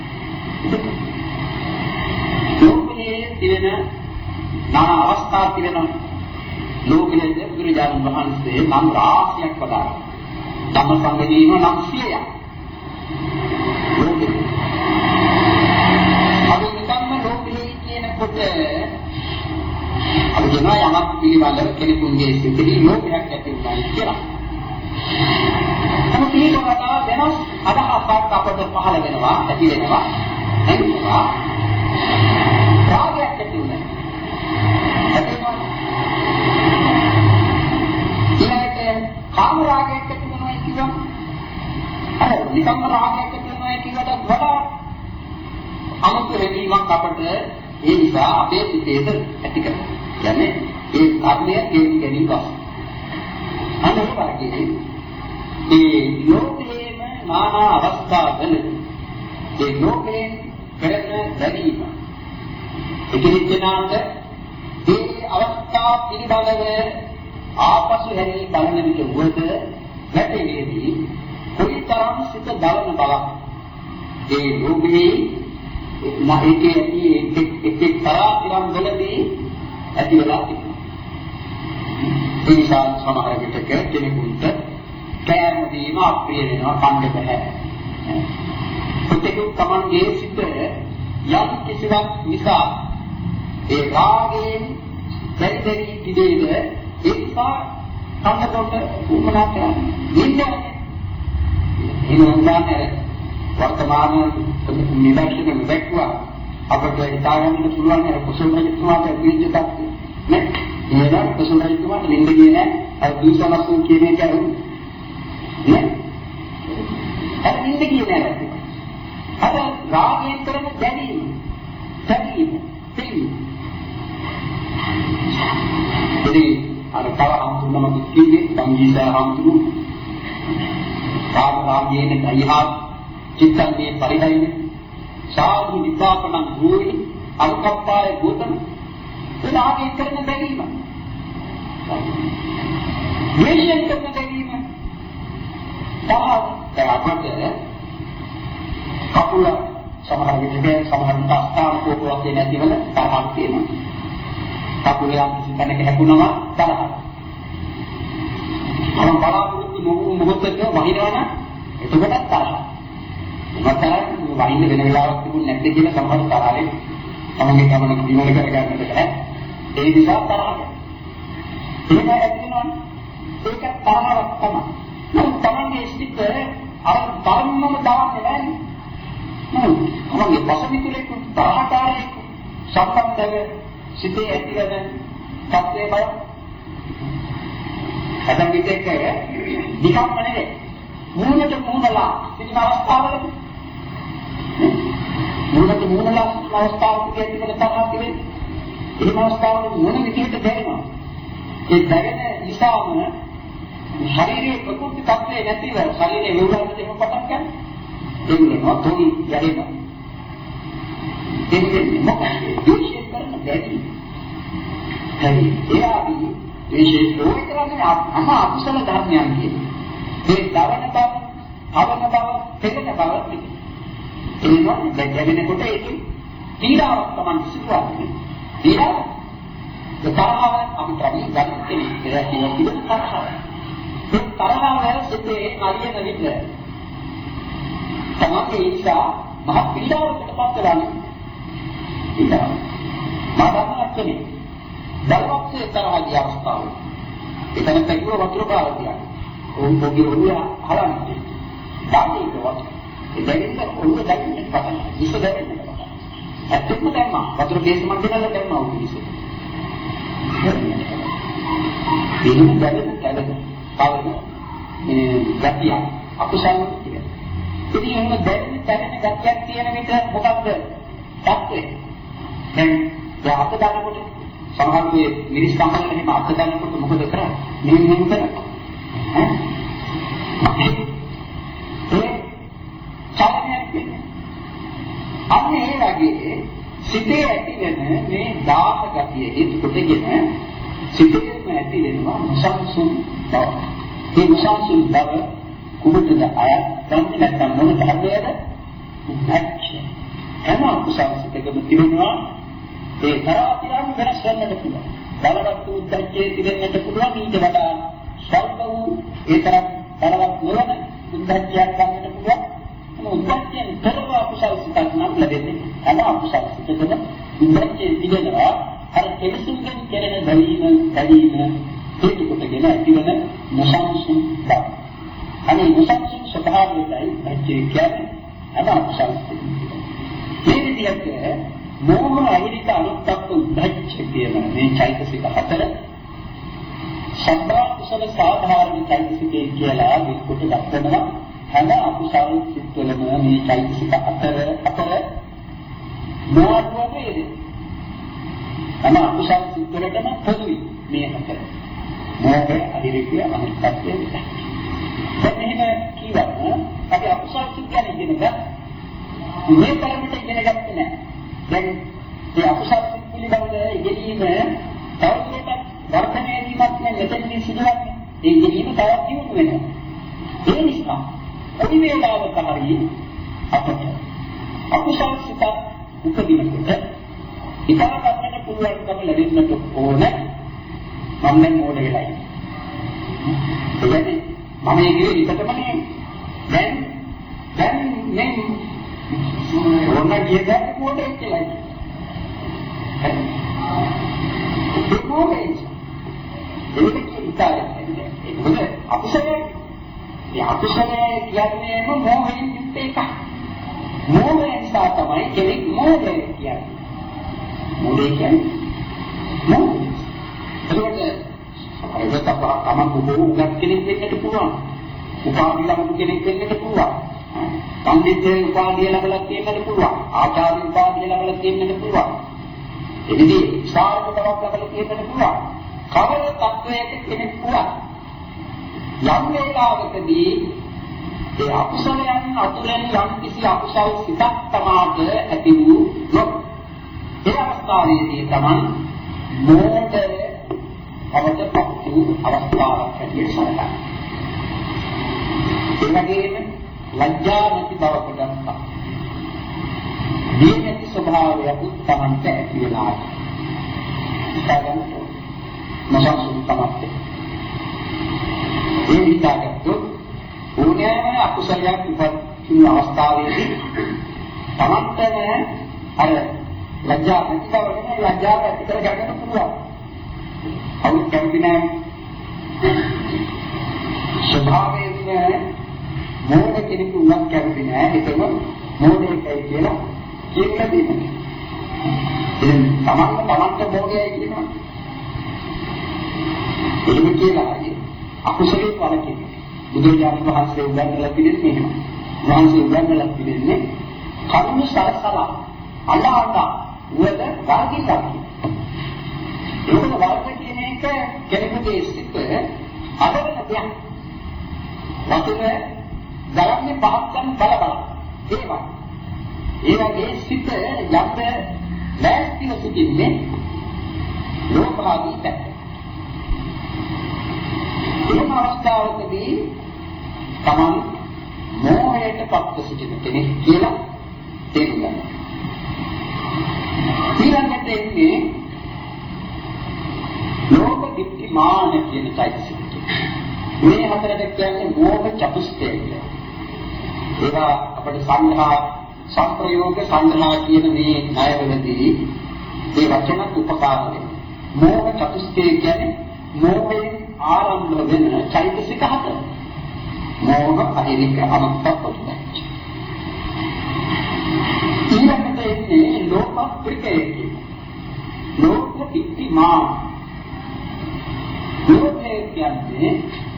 ලෝභයේ තිබෙන নানা අවස්ථා තිබෙනවා. ලෝකයේ බුදුරජාණන් වහන්සේ නම් රාශියක් පදාරනවා. ධම්ම සංගදීන නම් සියයක්. ලෝකෙ. අපි නිකම්ම ලෝකයේ කියනකොට අපි කියනවා යමක් පිළිබඳව කෙනෙකුගේ සිතේ ලෝකයක් ඇති වෙනවා කියලා. නමුත් මේකට වෙනස් අදහසක් අපට පහළ වෙනවා, ඇති වෙනවා. එන්නවා රාගයක් ඇති වෙනවා. ඊළඟට කාම රාගයක් ඇති වෙනවා කියනවා. අර නිකම්ම රාගයක් ඇති වෙනවා කියනකට වඩා අමුතු වෙනීමක් අපට ඒ නිසා අපේ සිතේද ඇති කරනවා. කියන්නේ ඒ කර්මය තේරුම් ගැනීම වශයෙන්. අනුපාතයේ ඒ ලෝකයේම নানা අවස්ථාවල ඒ ලෝකයෙන් කරන දැනීම එකිනෙකාට ඒ අවස්ථා පිළිබඳව ආපසු හැරී බලන විට වුවද වැටෙන්නේ කොයිතරම් සිත දවන බවක් ඒ ලෝකයේ නැහිතේ එක් එක් තරම් වලදී ඇති වෙලා තිබෙනවා. ඒ නිසා සමහර විටක කෙනෙකුට කෑම දීම අප්‍රිය වෙනවා, කන්න බෑ. ප්‍රතිකූල තමන්ගේ සිත යම් කිසිවක් නිසා ඒ රාගයෙන් දැරිදරි කිදේද ඒකා කන්නකොට උමනා කරන්නේ. ඉන්නේ ඉන්නවනේ වර්තමාන නිදර්ශන මෙක්වා අපට හිතාගන්න පුළුවන් නේද කුසල රජතුමාට දීජයක් නේ එහෙනම් කුසල රජතුමාට නින්ද ගියේ නෑ අර දීසනසු කියන එක නේ අර නින්ද ගියේ නෑ අර රාගයෙන් කරන දැනීම දැනීම තේරුම් ඉතින් අර තව හම්තුනම කිව්වේ සංගීතා හම්තුන සාමරාගයෙන් කයිහා චිත්තන්නේ පරිණයිනේ සාධු විපාකණං භූමි අනුකම්පාය භූතන එලාගේ කරන බැලීම විශේෂයෙන් කරන බැලීම තමයි කපුල සමහර විට සමහර තාස්තාන කෝපයක් නැතිවල තරහක් තියෙනවා කපුලයන් කිසි තැනක හැපුණා තරහ අර බලාපොරොත්තු නොවු මොහොතක වහිනවනම් එතකොට තරහ මතරන් වයින් වෙන වෙලාවක් තිබුණ නැද්ද කියලා සමහර තරහේ තමන්ගේ ගමන දිනවල කරගන්නට බෑ ඒ නිසා තරහක් ඒක ඇත්තනවා ඒක තරහක් තමයි නමුත් තමන්ගේ සිත් අර ධර්මම දාන්නේ නැහැ නේද තමන්ගේ පසමිතුලේ තරහකාරයෙක් සම්බන්ධව සිතේ ඇතිවන තත්ත්වය බල අදන් විදේක නිකම්ම නෙවෙයි මුහුණට මුහුණලා සිටින අවස්ථාවලදී මුලට මුලලා අවස්ථාවක තියෙන තරහ තිබෙන්නේ. ඒ අවස්ථාවක මොන විදිහට දැනෙනවා? ඒ දැනෙන නිසාම ශරීරයේ ප්‍රකෘති තත්ත්වය නැතිව ශරීරයේ වේවුලකට දෙක පටන් ගන්න. එන්නේ නොතෝයි යරේනවා. එන්නේ මොකක්ද? දෝෂය කරන දෙයක්. හරි. එයාදී විශේෂ ප්‍රෝග්‍රෑම් අම අකුසල ධර්මයන් කියන්නේ. මේ දවන බව, අවන බව, තෙලන බව තිබෙනවා. එනවා දැනෙනකොට ඒක පීඩාවක් තමයි සිදුවන්නේ. පීඩාව. ඒ තරහව අපි ප්‍රමිත ගන්න කෙනෙක් කියලා කියන තරහව. ඒ තරහව සිටේ අරියන විට තමයි ඒසා මහ පීඩාවකට පත් වෙනවා. පීඩාව. මාදන්නක් කෙනෙක්. දරුවක්සේ තරහගේ අවස්ථාව. එතන පැකිල වතුර පාරතියක්. උන් පොඩි ඔළුව හලන්නේ. ඩාටි එක ඒ දැනෙන්න ඔළුව දැනෙන්න පටන් ගන්නවා. ඉස්ස දැනෙන්න පටන් ගන්නවා. ඇත්තටම දැම්මා. වතුර ගේස් මන්දිරවල දැම්මා උන් ඉස්ස. එහෙම දැනෙන්න දැනෙන්න. තවද මේ ගැටිය අකුසල් කියන්නේ. ඉතින් එහෙම දැනෙන්න දැනෙන්න ගැටියක් තියෙන විට මොකක්ද? සත්‍යය. දැන් ඒ අත දානකොට සමහරවිට මිනිස් සම්මතන එහෙම අත දානකොට මොකද කරන්නේ? මේ මෙහෙම කරනවා. ඈ ඒ චලනයක් වෙන්නේ. අන්න ඒ වගේ සිතේ ඇති වෙන මේ දාහ ගතිය හේතු කොටගෙන සිතේම ඇති වෙනවා මුසන්සුන් බව. මේ මුසන්සුන් බව කුමටද අය දැන්නේ නැත්නම් මොන ධර්මයේද? උද්දච්චය. එම කුසල සිතකම තිබෙනවා ඒ තරාතිරම් වෙනස් වෙන්නට පුළුවන්. බලවත් උද්දච්චයේ තිබෙන්නට පුළුවන් ඊට වඩා ස්වල්ප වූ ඒ තරම් බලවත් නොවන උද්දච්චයක් ගන්නට පුළුවන්. උද්දච්චයෙන් තොරව කුසල සිතක් නම් ලැබෙන්නේ. අන අකුසල සිතකම උද්දච්චයේ තිබෙනවා අර කෙලෙසුන්ගෙන් කෙරෙන බැලීම, බැලීම හේතු කොටගෙන ඇතිවන නොසන්සුන් බව. අනේ නොසන්සුන් ස්වභාවයයි උද්දච්චය කියන්නේ අන අකුසල සිත. මේ විදිහට මෝහ අහිරිත අනුත්ප්ත උද්දච්ච කියන මේ චෛතසික හතර සම්බා කුසල සාධාරණ චෛතසිකේ කියලා විස්තර දක්වනවා. හැම අකුසල සිත්වලම මේ චෛතසික හතර හතර මොහොතේ හැම අකුසල සිත්වලටම පොදුයි මේ හතර. මොහොත අහිරිත අනුත්ප්ත විතරයි. දැන් එහෙම කියවම අපි අකුසල සිත් ගැන ඉගෙන ගන්න. මේ තරමට ඉගෙන ගත්තේ නැහැ. දැන් මේ අකුසල පිළිබඳ ඉගෙනීම තවදුරටත් වර්ධනය වීමක් මෙතනදී සිදුවන්නේ. ඒ ඉගෙනීම තවත් දියුණු වෙනවා. ඒ නිසා ඔය වේලාවක හරිය අපට අකුසල සිත උපදිනකොට ඉතන ගන්නට පුළුවන්කම ලැබෙන්නට ඕන. මම දැන් මොඩ වෙලා ඉන්නේ. ඒ කියන්නේ මම ඒකේ විතරමනේ දැන් දැන් මේ ඕන කියදක් මොඩේ කියලා. ඒක මොඩේ. ඒක කිව්තානේ. ඒක අකුසලයේ ඒ අකුසලයේ කියන්නේ මොහොතින් යුක්ත එකක්. මොහේ නිසා තමයි කෙනෙක් මොඩේ කියන්නේ. මොඩේ කියන්නේ මොඩේ. ඒකට අපා තමන් උගත් කෙනෙක් වෙන්නට පුළුවන්. උපාධි ලබන කෙනෙක් වෙන්නට පුළුවන්. පඬිතුන් උපාධිය ලැබලා තියෙන්නට පුළුවන්. ආචාර්ය උපාධිය ලැබලා තියෙන්නට පුළුවන්. එදිදී සාර්ථක බවක් ලැබලා තියෙන්නට පුළුවන්. කවර තත්වයක කෙනෙක් පුළුවන්. යම් වේලාවකදී ඒ අකුසලයන් අතුරෙන් යම් කිසි අකුසල සිතක් තමාට ඇති වූ නොත් ඒ අවස්ථාවේදී තමන් මොහොතේ අවදපත් වූ අවස්ථාවක් ඇතිවෙ සරලයි. ඒ වගේම ලැජ්ජා නැති බවකට ගන්නවා. දීනති ස්වභාවයක් තමන්ට ඇති වෙලා. ඉස්සරහට මොසසුන් තමයි. ඒ විදිහට ඕනෑම අකුසලයක් ඉපදින අවස්ථාවේදී තමන්ට අර ලැජ්ජා නැති බවකට ලැජ්ජාව ඇති කර ගන්න පුළුවන්. අවුත් කැමති නැහැ. ස්වභාවයෙන් මොහොත කෙනෙකු උනත් කැමති නැහැ. ඒකම මොහොතේ කියලා කියලා දෙන්නේ. ඉතින් තමන්ම තමන්ට මොහොතේ කියනවා. එහෙම කියලා අකුසලයේ වලකින් බුදුරජාණන් වහන්සේ උගන්වලා තිබෙන්නේ එහෙම. වහන්සේ උගන්වලා තිබෙන්නේ කරුණ සලසලා අනාගත වල වාගිසක්ති. ඒක වර්ග කියන එක කෙනෙකුගේ සිත් අදවන දෙයක්. වතුර ගලන්නේ පහක්කන් බල බල. ඒවා. ඒ වගේ සිත් යන්න ලෑස්තිව සිටින්නේ ලෝභාවී පැත්ත. මේ අවස්ථාවකදී තමන් මෝහයට පත්ව සිටින කෙනෙක් කියලා තේරුම් ගන්න. ඊළඟට එන්නේ ලෝභ දිට්ඨි මාන කියන চৈতසික. මේ හතරට කියන්නේ මෝහ චතුස්කය කියලා. ඒවා අපේ සංඝා සංප්‍රයෝග සංඝා කියන මේ ණයවලදී මේ වචන උපකාර වෙනවා. මෝහ චතුස්කය කියන්නේ මෝහයෙන් ආරම්භ වෙන চৈতසික හතර. මෝහ අහිරික අනුත්පත්ති පොදුයි. ඊළඟට එන්නේ ලෝභ ප්‍රිකය කියන. ලෝභ දිට්ඨි මාන. ලෝභය කියන්නේ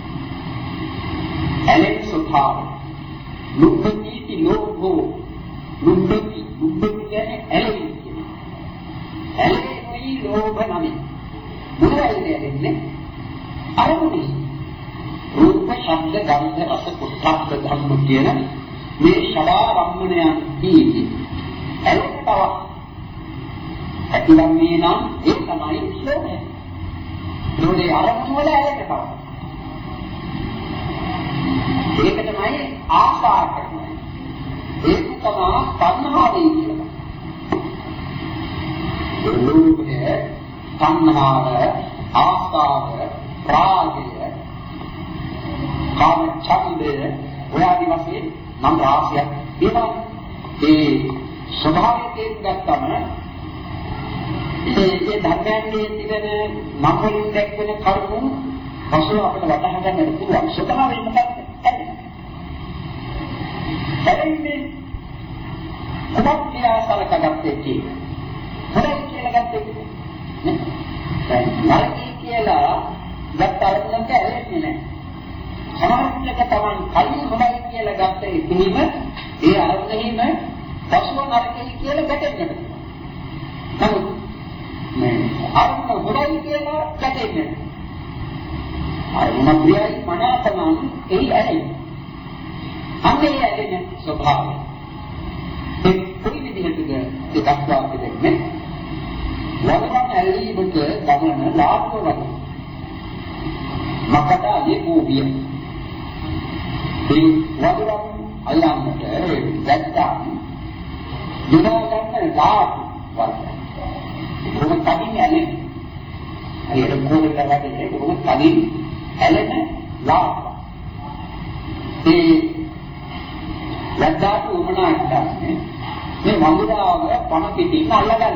ඇලෙන ස්වභාවය. ලුබ්බති ලෝභෝ ලුබ්බති ලුබ්බති කියන්නේ ඇලෙන කියන. ඇලෙන්නේ ලෝභ නමයි. මොනවද ඇලෙන්නේ? අරමුණයි. රූප ශබ්ද ගන්ධ රස පුට්ඨ ධම්ම කියන මේ ෂඩාරම්මණයන් කීටි. ඇලෙන බව. ඇතිවන්නේ නම් ඒ තමයි ලෝභය. ලෝභය අරමුණ වල ඇලෙන බව. ඒක තමයි ආශා කරනවා. ඒක තමයි තණ්හාවයි කියලා. ලෝභය, තණ්හාව, ආශාව, රාගය, කාම ඡන්දය, ඔයාදී වශයෙන් නම් රාශියක් ඒවා ඒ ස්වභාවයෙන් ගත්තම ඒ ඒ ධර්මයන්ගේ තිබෙන නම් වලින් දැක්වෙන කරුණු පසුව අපිට වටහා ගන්න පුළුවන්. ස්වභාවයෙන් මොකක්ද? දැනෙන්නේ කොහොමද කියලා සලකගත්තේ කියන්නේ. හොඳයි කියලා ගත්තේ නේ. නරකයි කියලා ගත්තාට නම් ඇලෙන්නේ නැහැ. සමහරවිට තමන් කලින් හොඳයි කියලා ගත්ත එකෙහිම ඒ අරමුණෙහිම පසුව නරකයි කියලා ගැටෙන්නේ නැහැ. නමුත් මේ අරමුණ හොඳයි කියලා ගැටෙන්නේ නැහැ. අරමුණ ප්‍රියයි මනාපනම් ඒ ඇලෙන්නේ. අන්නේ ඇලෙන ස්වභාවය. ඒ පොඩි විදිහටද ඒ දක්වා දෙන්නේ. වරණ ඇලීමක ගමන ලාභව වගේ. මකට යේකෝවිය. ඒ වරණ අල්ලන්නට දැක්කම දුනා ගන්න ලාභ වගේ. ඒක තමයි ඇලෙන්නේ. අර කොහෙද වැඩේ ඒක තමයි ඇලෙන ලාභ. ඒ ලැජ්ජාට උමනා ඉඳන්නේ මේ වඳුරාව පණ පිටින් අල්ලගන්න.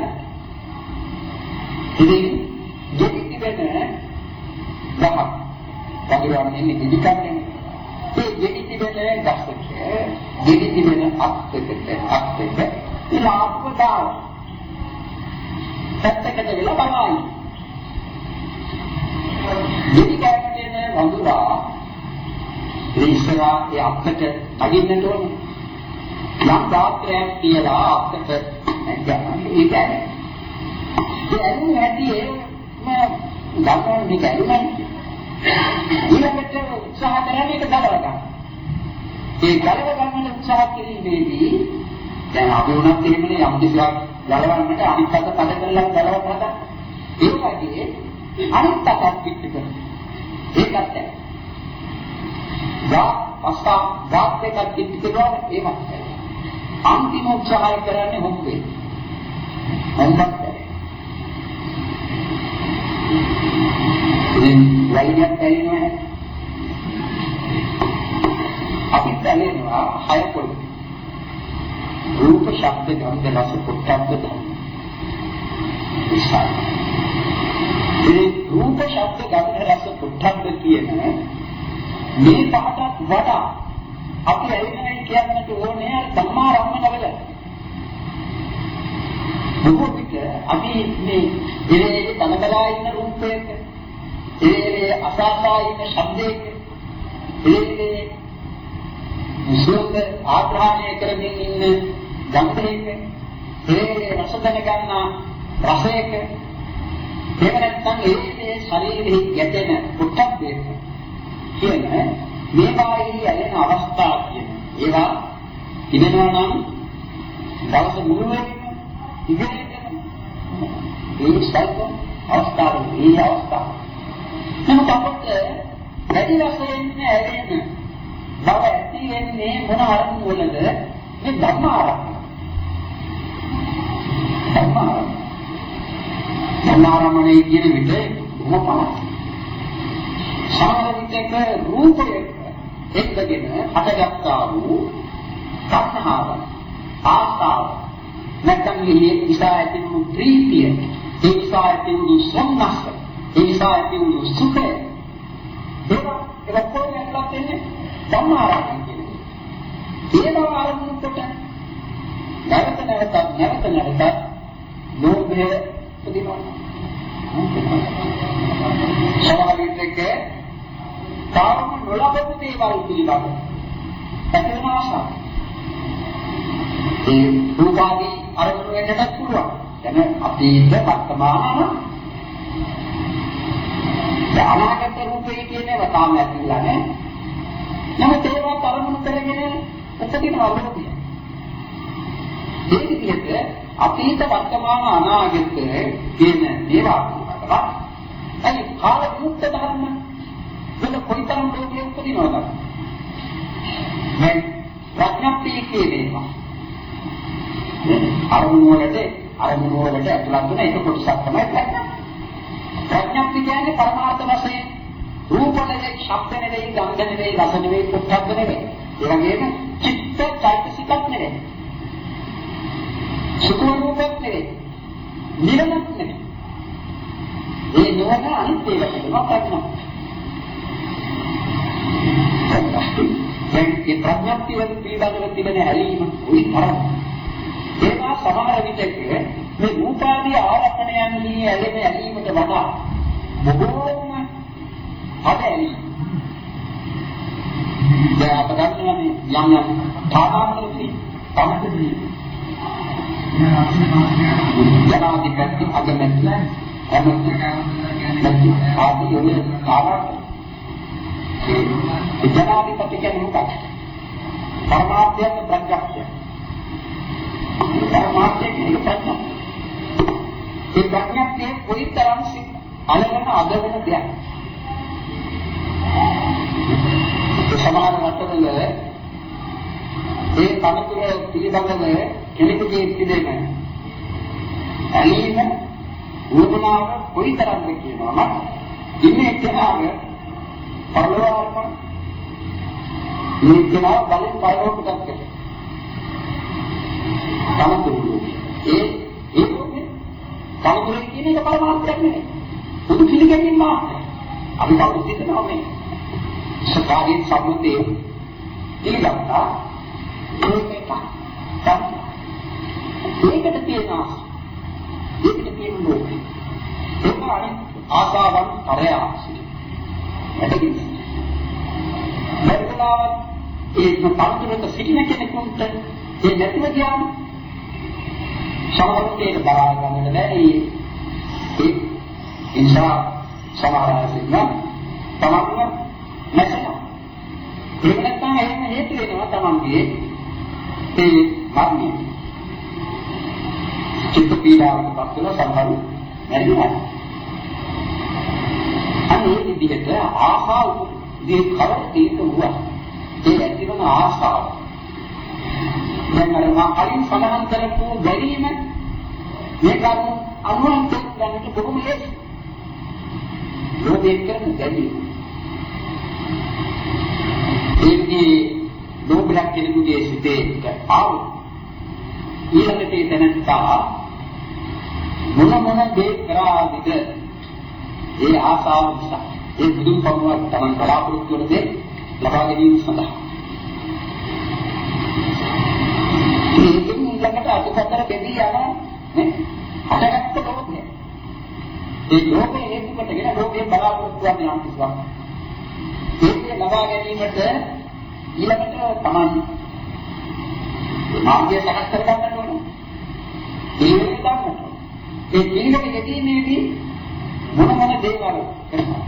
ඉතින් දෙවිති වෙන ගහ වඳුරාව ඉන්නේ පිටිකන්නේ. ඒ දෙවිති වෙන ගහක දෙවිති වෙන අත්කකට අත්කක ඉලාප්ප දාව. පැත්තකට වෙලා බලන්න. දෙවිකයට එන වඳුරා ඉස්සරහා ඒ අපකට අදින්නට ඕනේ. නම් දාත්‍රයක් කියලා අපකට ගන්න. ඒ කියන්නේ ඒ ඇලුම් ඇති ඒ ගන්න මේක ඇලුමයි. ඊළඟට උත්සාහ කරන්නේ ඒක ගලව ගන්න. ඒ ගලව ගන්න උත්සාහ කිරීමේදී දැන් අපි උනත් එහෙමනේ යම් කිසිවක් ගලවන්නට අනිත් අත පද කරලා ගලව ගන්න. ඒ වගේ අනිත් අතත් පිට කරන. ඒකත් වා අස්සා වාත් එකක් පිට කරනවා ඒවත්. අන්තිම උත්සාහය කරන්නේ මොකද? මොකක්ද? ඉතින් වයින් ඇලෙනවා. අපි ඇලෙනවා හය පොළ. රූප ශබ්ද ගන්ධ රස පුට්ඨබ්බ ධම්ම. ඉස්සයි. මේ රූප ශබ්ද ගන්ධ රස පුට්ඨබ්බ කියන මේ පහටත් වඩා අපි ඇලෙනවා කියන්නට ඕනේ ධම්මා රම්මනවල. බොහෝ විට අපි මේ ඉරේ තනබලා ඉන්න රූපයක, ඉරේ අසාසා ඉන්න ශබ්දයක, ඉරේ සුවඳ ආග්‍රහණය කරමින් ඉන්න ගන්ධයක ඒ රස දැනගන්න රසයක එහෙම නැත්නම් ඒ ශරීරෙහි ගැටෙන උත්ප්පේක කියන මේ මාර්ගයේ ඇලෙන අවස්ථා කියන ඒවා ඉගෙනනවා නම් දවස මුළුමනින්ම ඉගෙනගෙන ඒ ස්ථාන අවස්ථාව මේ අවස්ථාව නමුත් අපට වැඩි වශයෙන් ඇලෙන බව ඇති වෙන්නේ මොන අරමුණු වලද මේ ධර්ම ආරම්භය ධර්ම ආරම්භය ධර්ම ආරම්භය කියන විට මොකක්ද සාමවිතක රූපයක එක්කගෙන හටගත්තා වූ තණ්හාව ආසාව නැත්නම් මේ නිසා ඇති වූ ප්‍රීතිය ඒ නිසා ඇති වූ සම්නස්ස ඒ නිසා ඇති වූ සුඛය ඒක ඒක කොහොමද වෙන්නේ ධර්ම ආරම්භය කියන්නේ ඒවා ආරම්භ කොට නැවත නැවත නැවත නැවත ලෝභය ප්‍රතිමා සමාධියක තාම නොලබපු දේවල් පිළිබඳ ඇතිවන ආශාව ඒ රූපාදී අරමුණු වෙන්නත් පුළුවන් දැන් අතීත වර්තමාන අනාගත රූපේ කියන්නේ තාම ඇතිලා නැහැ නමුත් ඒවා අරමුණු කරගෙන උපදින අවබෝධය ඒ විදිහට අතීත වර්තමාන අනාගත කියන දේවල් පිළිබඳව අයි කාල විමුක්ත ධර්ම වෙන කොයිතරම් ලෝකයේ උපදිනවද මේ ප්‍රඥප්තිය කියනවා අරමුණු වලට අරමුණු වලට ඇතුළත් වෙන එක කොටසක් තමයි ප්‍රඥප්තිය ප්‍රඥප්තිය කියන්නේ පරමාර්ථ වශයෙන් රූප නෙවෙයි ශබ්ද නෙවෙයි ගන්ධ නෙවෙයි රස නෙවෙයි පොට්ටබ්බ නෙවෙයි ඒ වගේම චිත්ත චෛතසිකත් නෙවෙයි සුඛ රූපත් නෙවෙයි නිරමත් නෙවෙයි ඒ නෝන අනිත් ඒවා කියනවා ප්‍රඥප්තිය දැන් මේ ප්‍රඥප්තිය පිළිබඳව තිබෙන ඇලීම උයි තරම් ඒවා සමහර විටක මේ රූපාදී ආරක්ෂණයන්හි ඇලෙන ඇලීමට වඩා බොහෝම අදැලි දැන් අප ගන්නවා මේ යම් යම් තානාවලදී තමයි ජනාධිපති අගමැති එමෙන්න ආදී යෝනේ තානාව ඒ ජනාධිපති කියන්නේ මොකක්ද පරමාර්ථයෙන් ප්‍රඥප්තිය පරමාර්ථය කියන්නේ ප්‍රඥප්තිය ඒ ප්‍රඥප්තිය කොයිතරම් අලගෙන අදගෙන දෙයක් සමාන මතවල ඒ කමතුර පිළිබඳව කෙනෙකුගේ පිළිදෙන ඇලීම වුණාම කොයිතරම්ද කියනවා නම් ඉන්නේ කෙනාව පරලෝකම මේ කෙනා බලෙන් පරලෝකයට ගන්නවා කමතුර ඒ ඒ කමතුර කියන්නේ ඒක පරමාර්ථයක් නෙවෙයි බුදු පිළිගැනීම මාත්‍රයි අපි කවුරුත් හිතනවා මේ සකාරින් සම්මුතිය ඉලක්කා ඒකක ඒකට තියෙනවා ඒකට තියෙන ලෝකෙ ඒකයි ආසාවන් කරයාසි එතකින් මෙතන ඒ පන්තුරක සිටින කෙනෙකුට ඒ නැතිව ගියාම සමහරවිට බලා ගන්නට බැරි ඒ ඉන්සා සමහරවිට තමන්ම නැසෙනවා ඒක නැත්නම් එහෙම හේතු වෙනවා තමන්ගේ ඒ මරණය චිත්ත පීඩාවකට පත් වෙන සමහරු නැරිනවා අනේ විදිහට ආහාර දී කරේ තුවා ඒ ඇතිවන ආශාව දැන් අර මා කලින් සඳහන් කරපු බැරිම මේ කරුණු අනුන්ට ගන්නට බොහොම ලේසි ලෝභයෙන් කරන බැරි ඒකේ ලෝභයක් කෙනෙකුගේ සිතේ ආව ඊළඟට ඒ දැනත්තා මොන මොන දේ කරාවිද ඒ ආසාව නිසා ඒ බුදුන් පමුණක් තමන් බලාපොරොත්තු වන දේ ලබා ගැනීම සඳහා ඒකෙන් ඊළඟට අදුපතර දෙවි යන නේ හටගත්ත ලෝභය ඒ ලෝභය හේතු කොටගෙන ලෝභයෙන් බලාපොරොත්තු වන යම් කිසිවක් ඒක ලබා ගැනීමට ඊළඟට තමන් මාර්ගය සකස් කර ගන්න ඕනේ පිළිවෙල ගන්නට. ඒ පිළිවෙල යෙදීමේදී මොන මොන දේවල් කරනවා.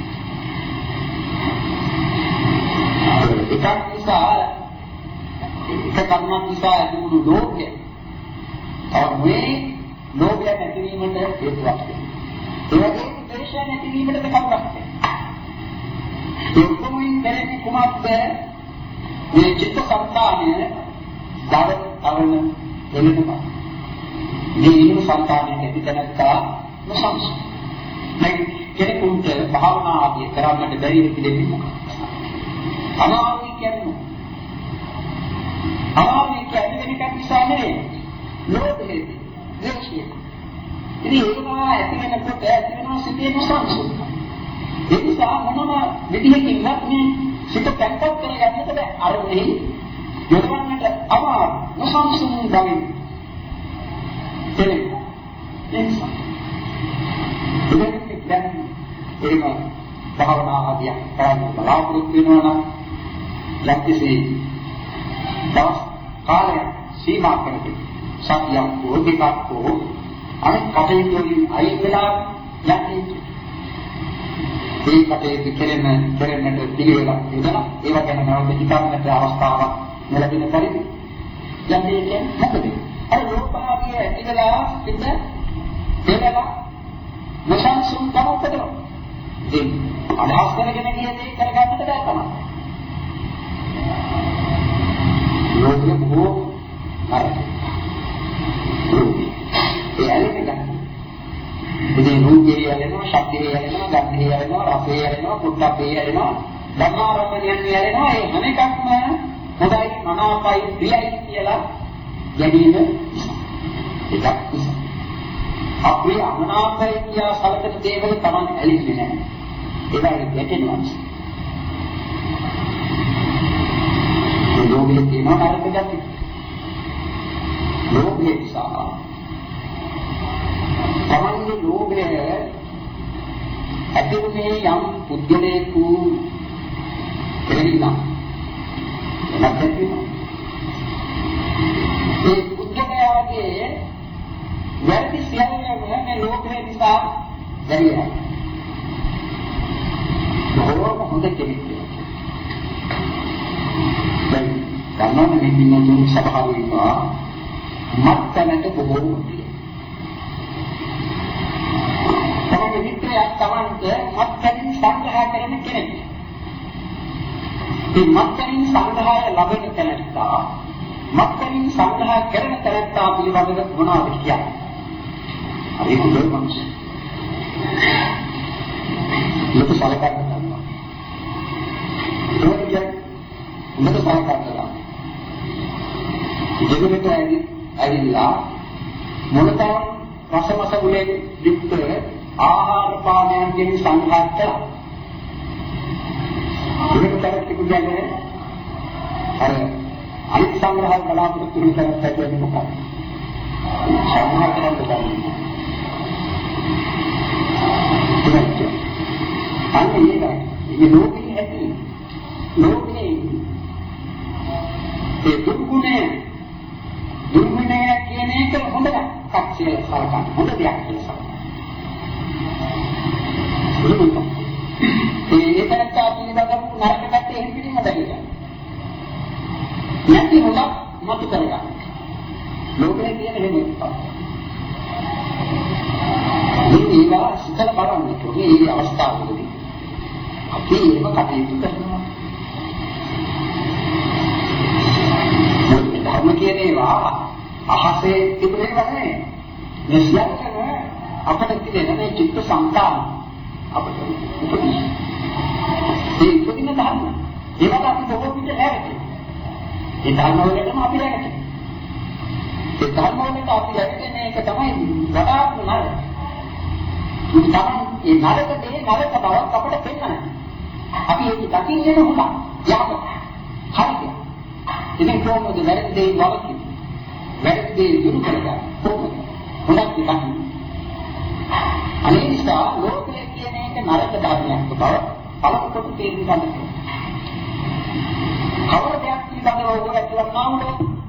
එකක් නිසා එක කර්මයක් නිසා ඇතිවුණු ලෝභය තමයි ලෝභය නැතිවීමට හේතුවක් වෙන්නේ. ඒ වගේම ද්වේෂය නැතිවීමට කරුණක් වෙන්නේ. ඒ කොමින් දෙන්නේ කුමක්ද? මේ චිත්ත සංතානය ධර්ම අවන දෙලෙනවා. මේ ඉන්න සංතානයේ ඇතිතනත්තා නොසංස. මේ කෙනෙකුට භාවනා ආදී කරන්නට බැරි පිළිදෙන්නේ. අනාවි කියන්නේ අනාවි කියන්නේ වෙනකන් නිසා නෙවෙයි. ලෝභය, ද්වේෂය. ඉතින් ඒවා ඇති වෙනකොට ඇති වෙනවා සිතේ නොසංස. ඒ නිසා මොනම විදිහකින්වත් මේ සිත පැත්තක් කරගන්නට බැ අරමුණේ යොදවන්නට අමාරු නොසංසුන් බවින් තේරෙන්නේ. එනිසා ඉතින් දැන් ඒක භාවනා ආදිය කරන්න බලාපොරොත්තු වෙනවා නම් යම්කිසි දවස් කාලයක් සීමා කරගෙන සතියක් හෝ දෙකක් හෝ අනෙක් කටයුතු වලින් අයින් වෙලා යන්නේ ඒ කටයුතු කෙරෙන කෙරෙන්නට පිළිවෙලක් යොදලා ඒව ගැන නැවත හිතන්නට අවස්ථාවක් ලැබෙන පරිදි යන්නේ කියන්නේ මොකද? අර ලෝභාවිය ඇතිවලා පිට දෙලලා නොසන්සුන් තමකදෝ. ඒ අදහස් කරගෙන කියන්නේ කරගන්නට බැහැ තමයි. ලෝභය බොහෝ නරකයි. ඒ ඇලෙන්නේ ඉතින් රූපේ යනවා, ශබ්දේ යනවා, ගන්ධේ යනවා, රසේ යනවා, පුට්ටබ්බේ යනවා, ධම්මාරම්මණයන් යනවා. ඒ හැම එකක්ම හොඳයි, මනාපයි, ප්‍රියයි කියලා ගැනීම එකක් නිසා. අපේ අමනාපයි කියා සලකන දේවල් තමයි ඇලෙන්නේ නැහැ. ඒවයි ගැටෙනවා. ඒ ලෝකේ තියෙන නරක ගැටි. ලෝකේ නිසා තමන්ගේ ලෝභය ඇතිවන්නේ යම් පුද්ගලයෙකු කෙරෙහිලා නැත්නම් ඒ පුද්ගලයාගේ වැරදි සියල්ලම මේ ලෝභය නිසා දැරියා. බොහෝම හොඳ කෙනෙක්. දැන් ගමන මෙන්න තුන් සභාවෙන්වා මත්තනට බොහෝ මුදිය. මිත්‍රයා තමන්ට මත්කරින් සංග්‍රහ කරන කෙනෙක්. මේ මත්කරින් සංග්‍රහය ලැබෙන තැනත්තා මත්කරින් සංග්‍රහ කරන තැනත්තා පිළිබඳව මොනවද කියන්නේ? හරි හොඳයි මිනිස්සු. ලොකු සලකන්න ගන්නවා. ඒකයි ලොකු සලකන්න ගන්නවා. ජීවිතය ඇවිල්ලා මොනතරම් රසමස ගුණයෙන් යුක්ත ආහාර පානයන්ගෙන් සංඝාත කළා. ඒකතරත් කියන්නේ අර අනිත් සංග්‍රහ බලාපොරොත්තු වෙන තරත් කියන්නේ මොකක්ද? සංඝාත කරන්න බැහැ. අන්න ඒක මේ ලෝකෙ ඇති ලෝකෙ ඒ දුක්ුණේ දුක්ුණේ කියන එක හොඳ එකක් කියලා සලකන්න. හොඳ දෙයක් කියලා සලකන්න. ඒ තරත්තා පිළිබඳව නරක පැත්තේ එහෙම පිටින්ම දැකලා. නැති හොඳ මතු කරගන්න. ලෝකේ තියෙන හැම එකක්. මේ ඒවා සිතල බලන්න ඕනේ මේ අවස්ථාවකදී. අපි ඒව කටයුතු කරනවා. ධර්ම කියන ඒවා අහසේ තිබුණේ නැහැ. මේ සියල්ලම අපට තියෙන මේ චිත්ත සංකාම අපට උපදින. ඒ උපදින ධර්ම. ඒවට අපි බොහෝ විට ලැබෙන්නේ. ඒ ධර්ම වලටම අපි ලැබෙන්නේ. ඒ ධර්ම වලට අපි ලැබෙන්නේ ඒක තමයි වඩාත්ම නරක. තමයි මේ නරක දේ නරක බවක් අපට පෙන්වන්නේ. අපි ඒක දකින්නේ හොඳ. යහපත. හරිද? ඉතින් කොහොමද වැරදි දේ වලකින්? වැරදි දේ දුරු කරගන්න. කොහොමද? හොඳක් දකින්න. අනේ නිසා ලෝකයේ කියන එක නරක ධර්මයක් බව පළමුවට තේරුම් ගන්න ඕනේ. කවර දෙයක් පිළිබඳව ඔබ ඇතුළත් නැවුනොත්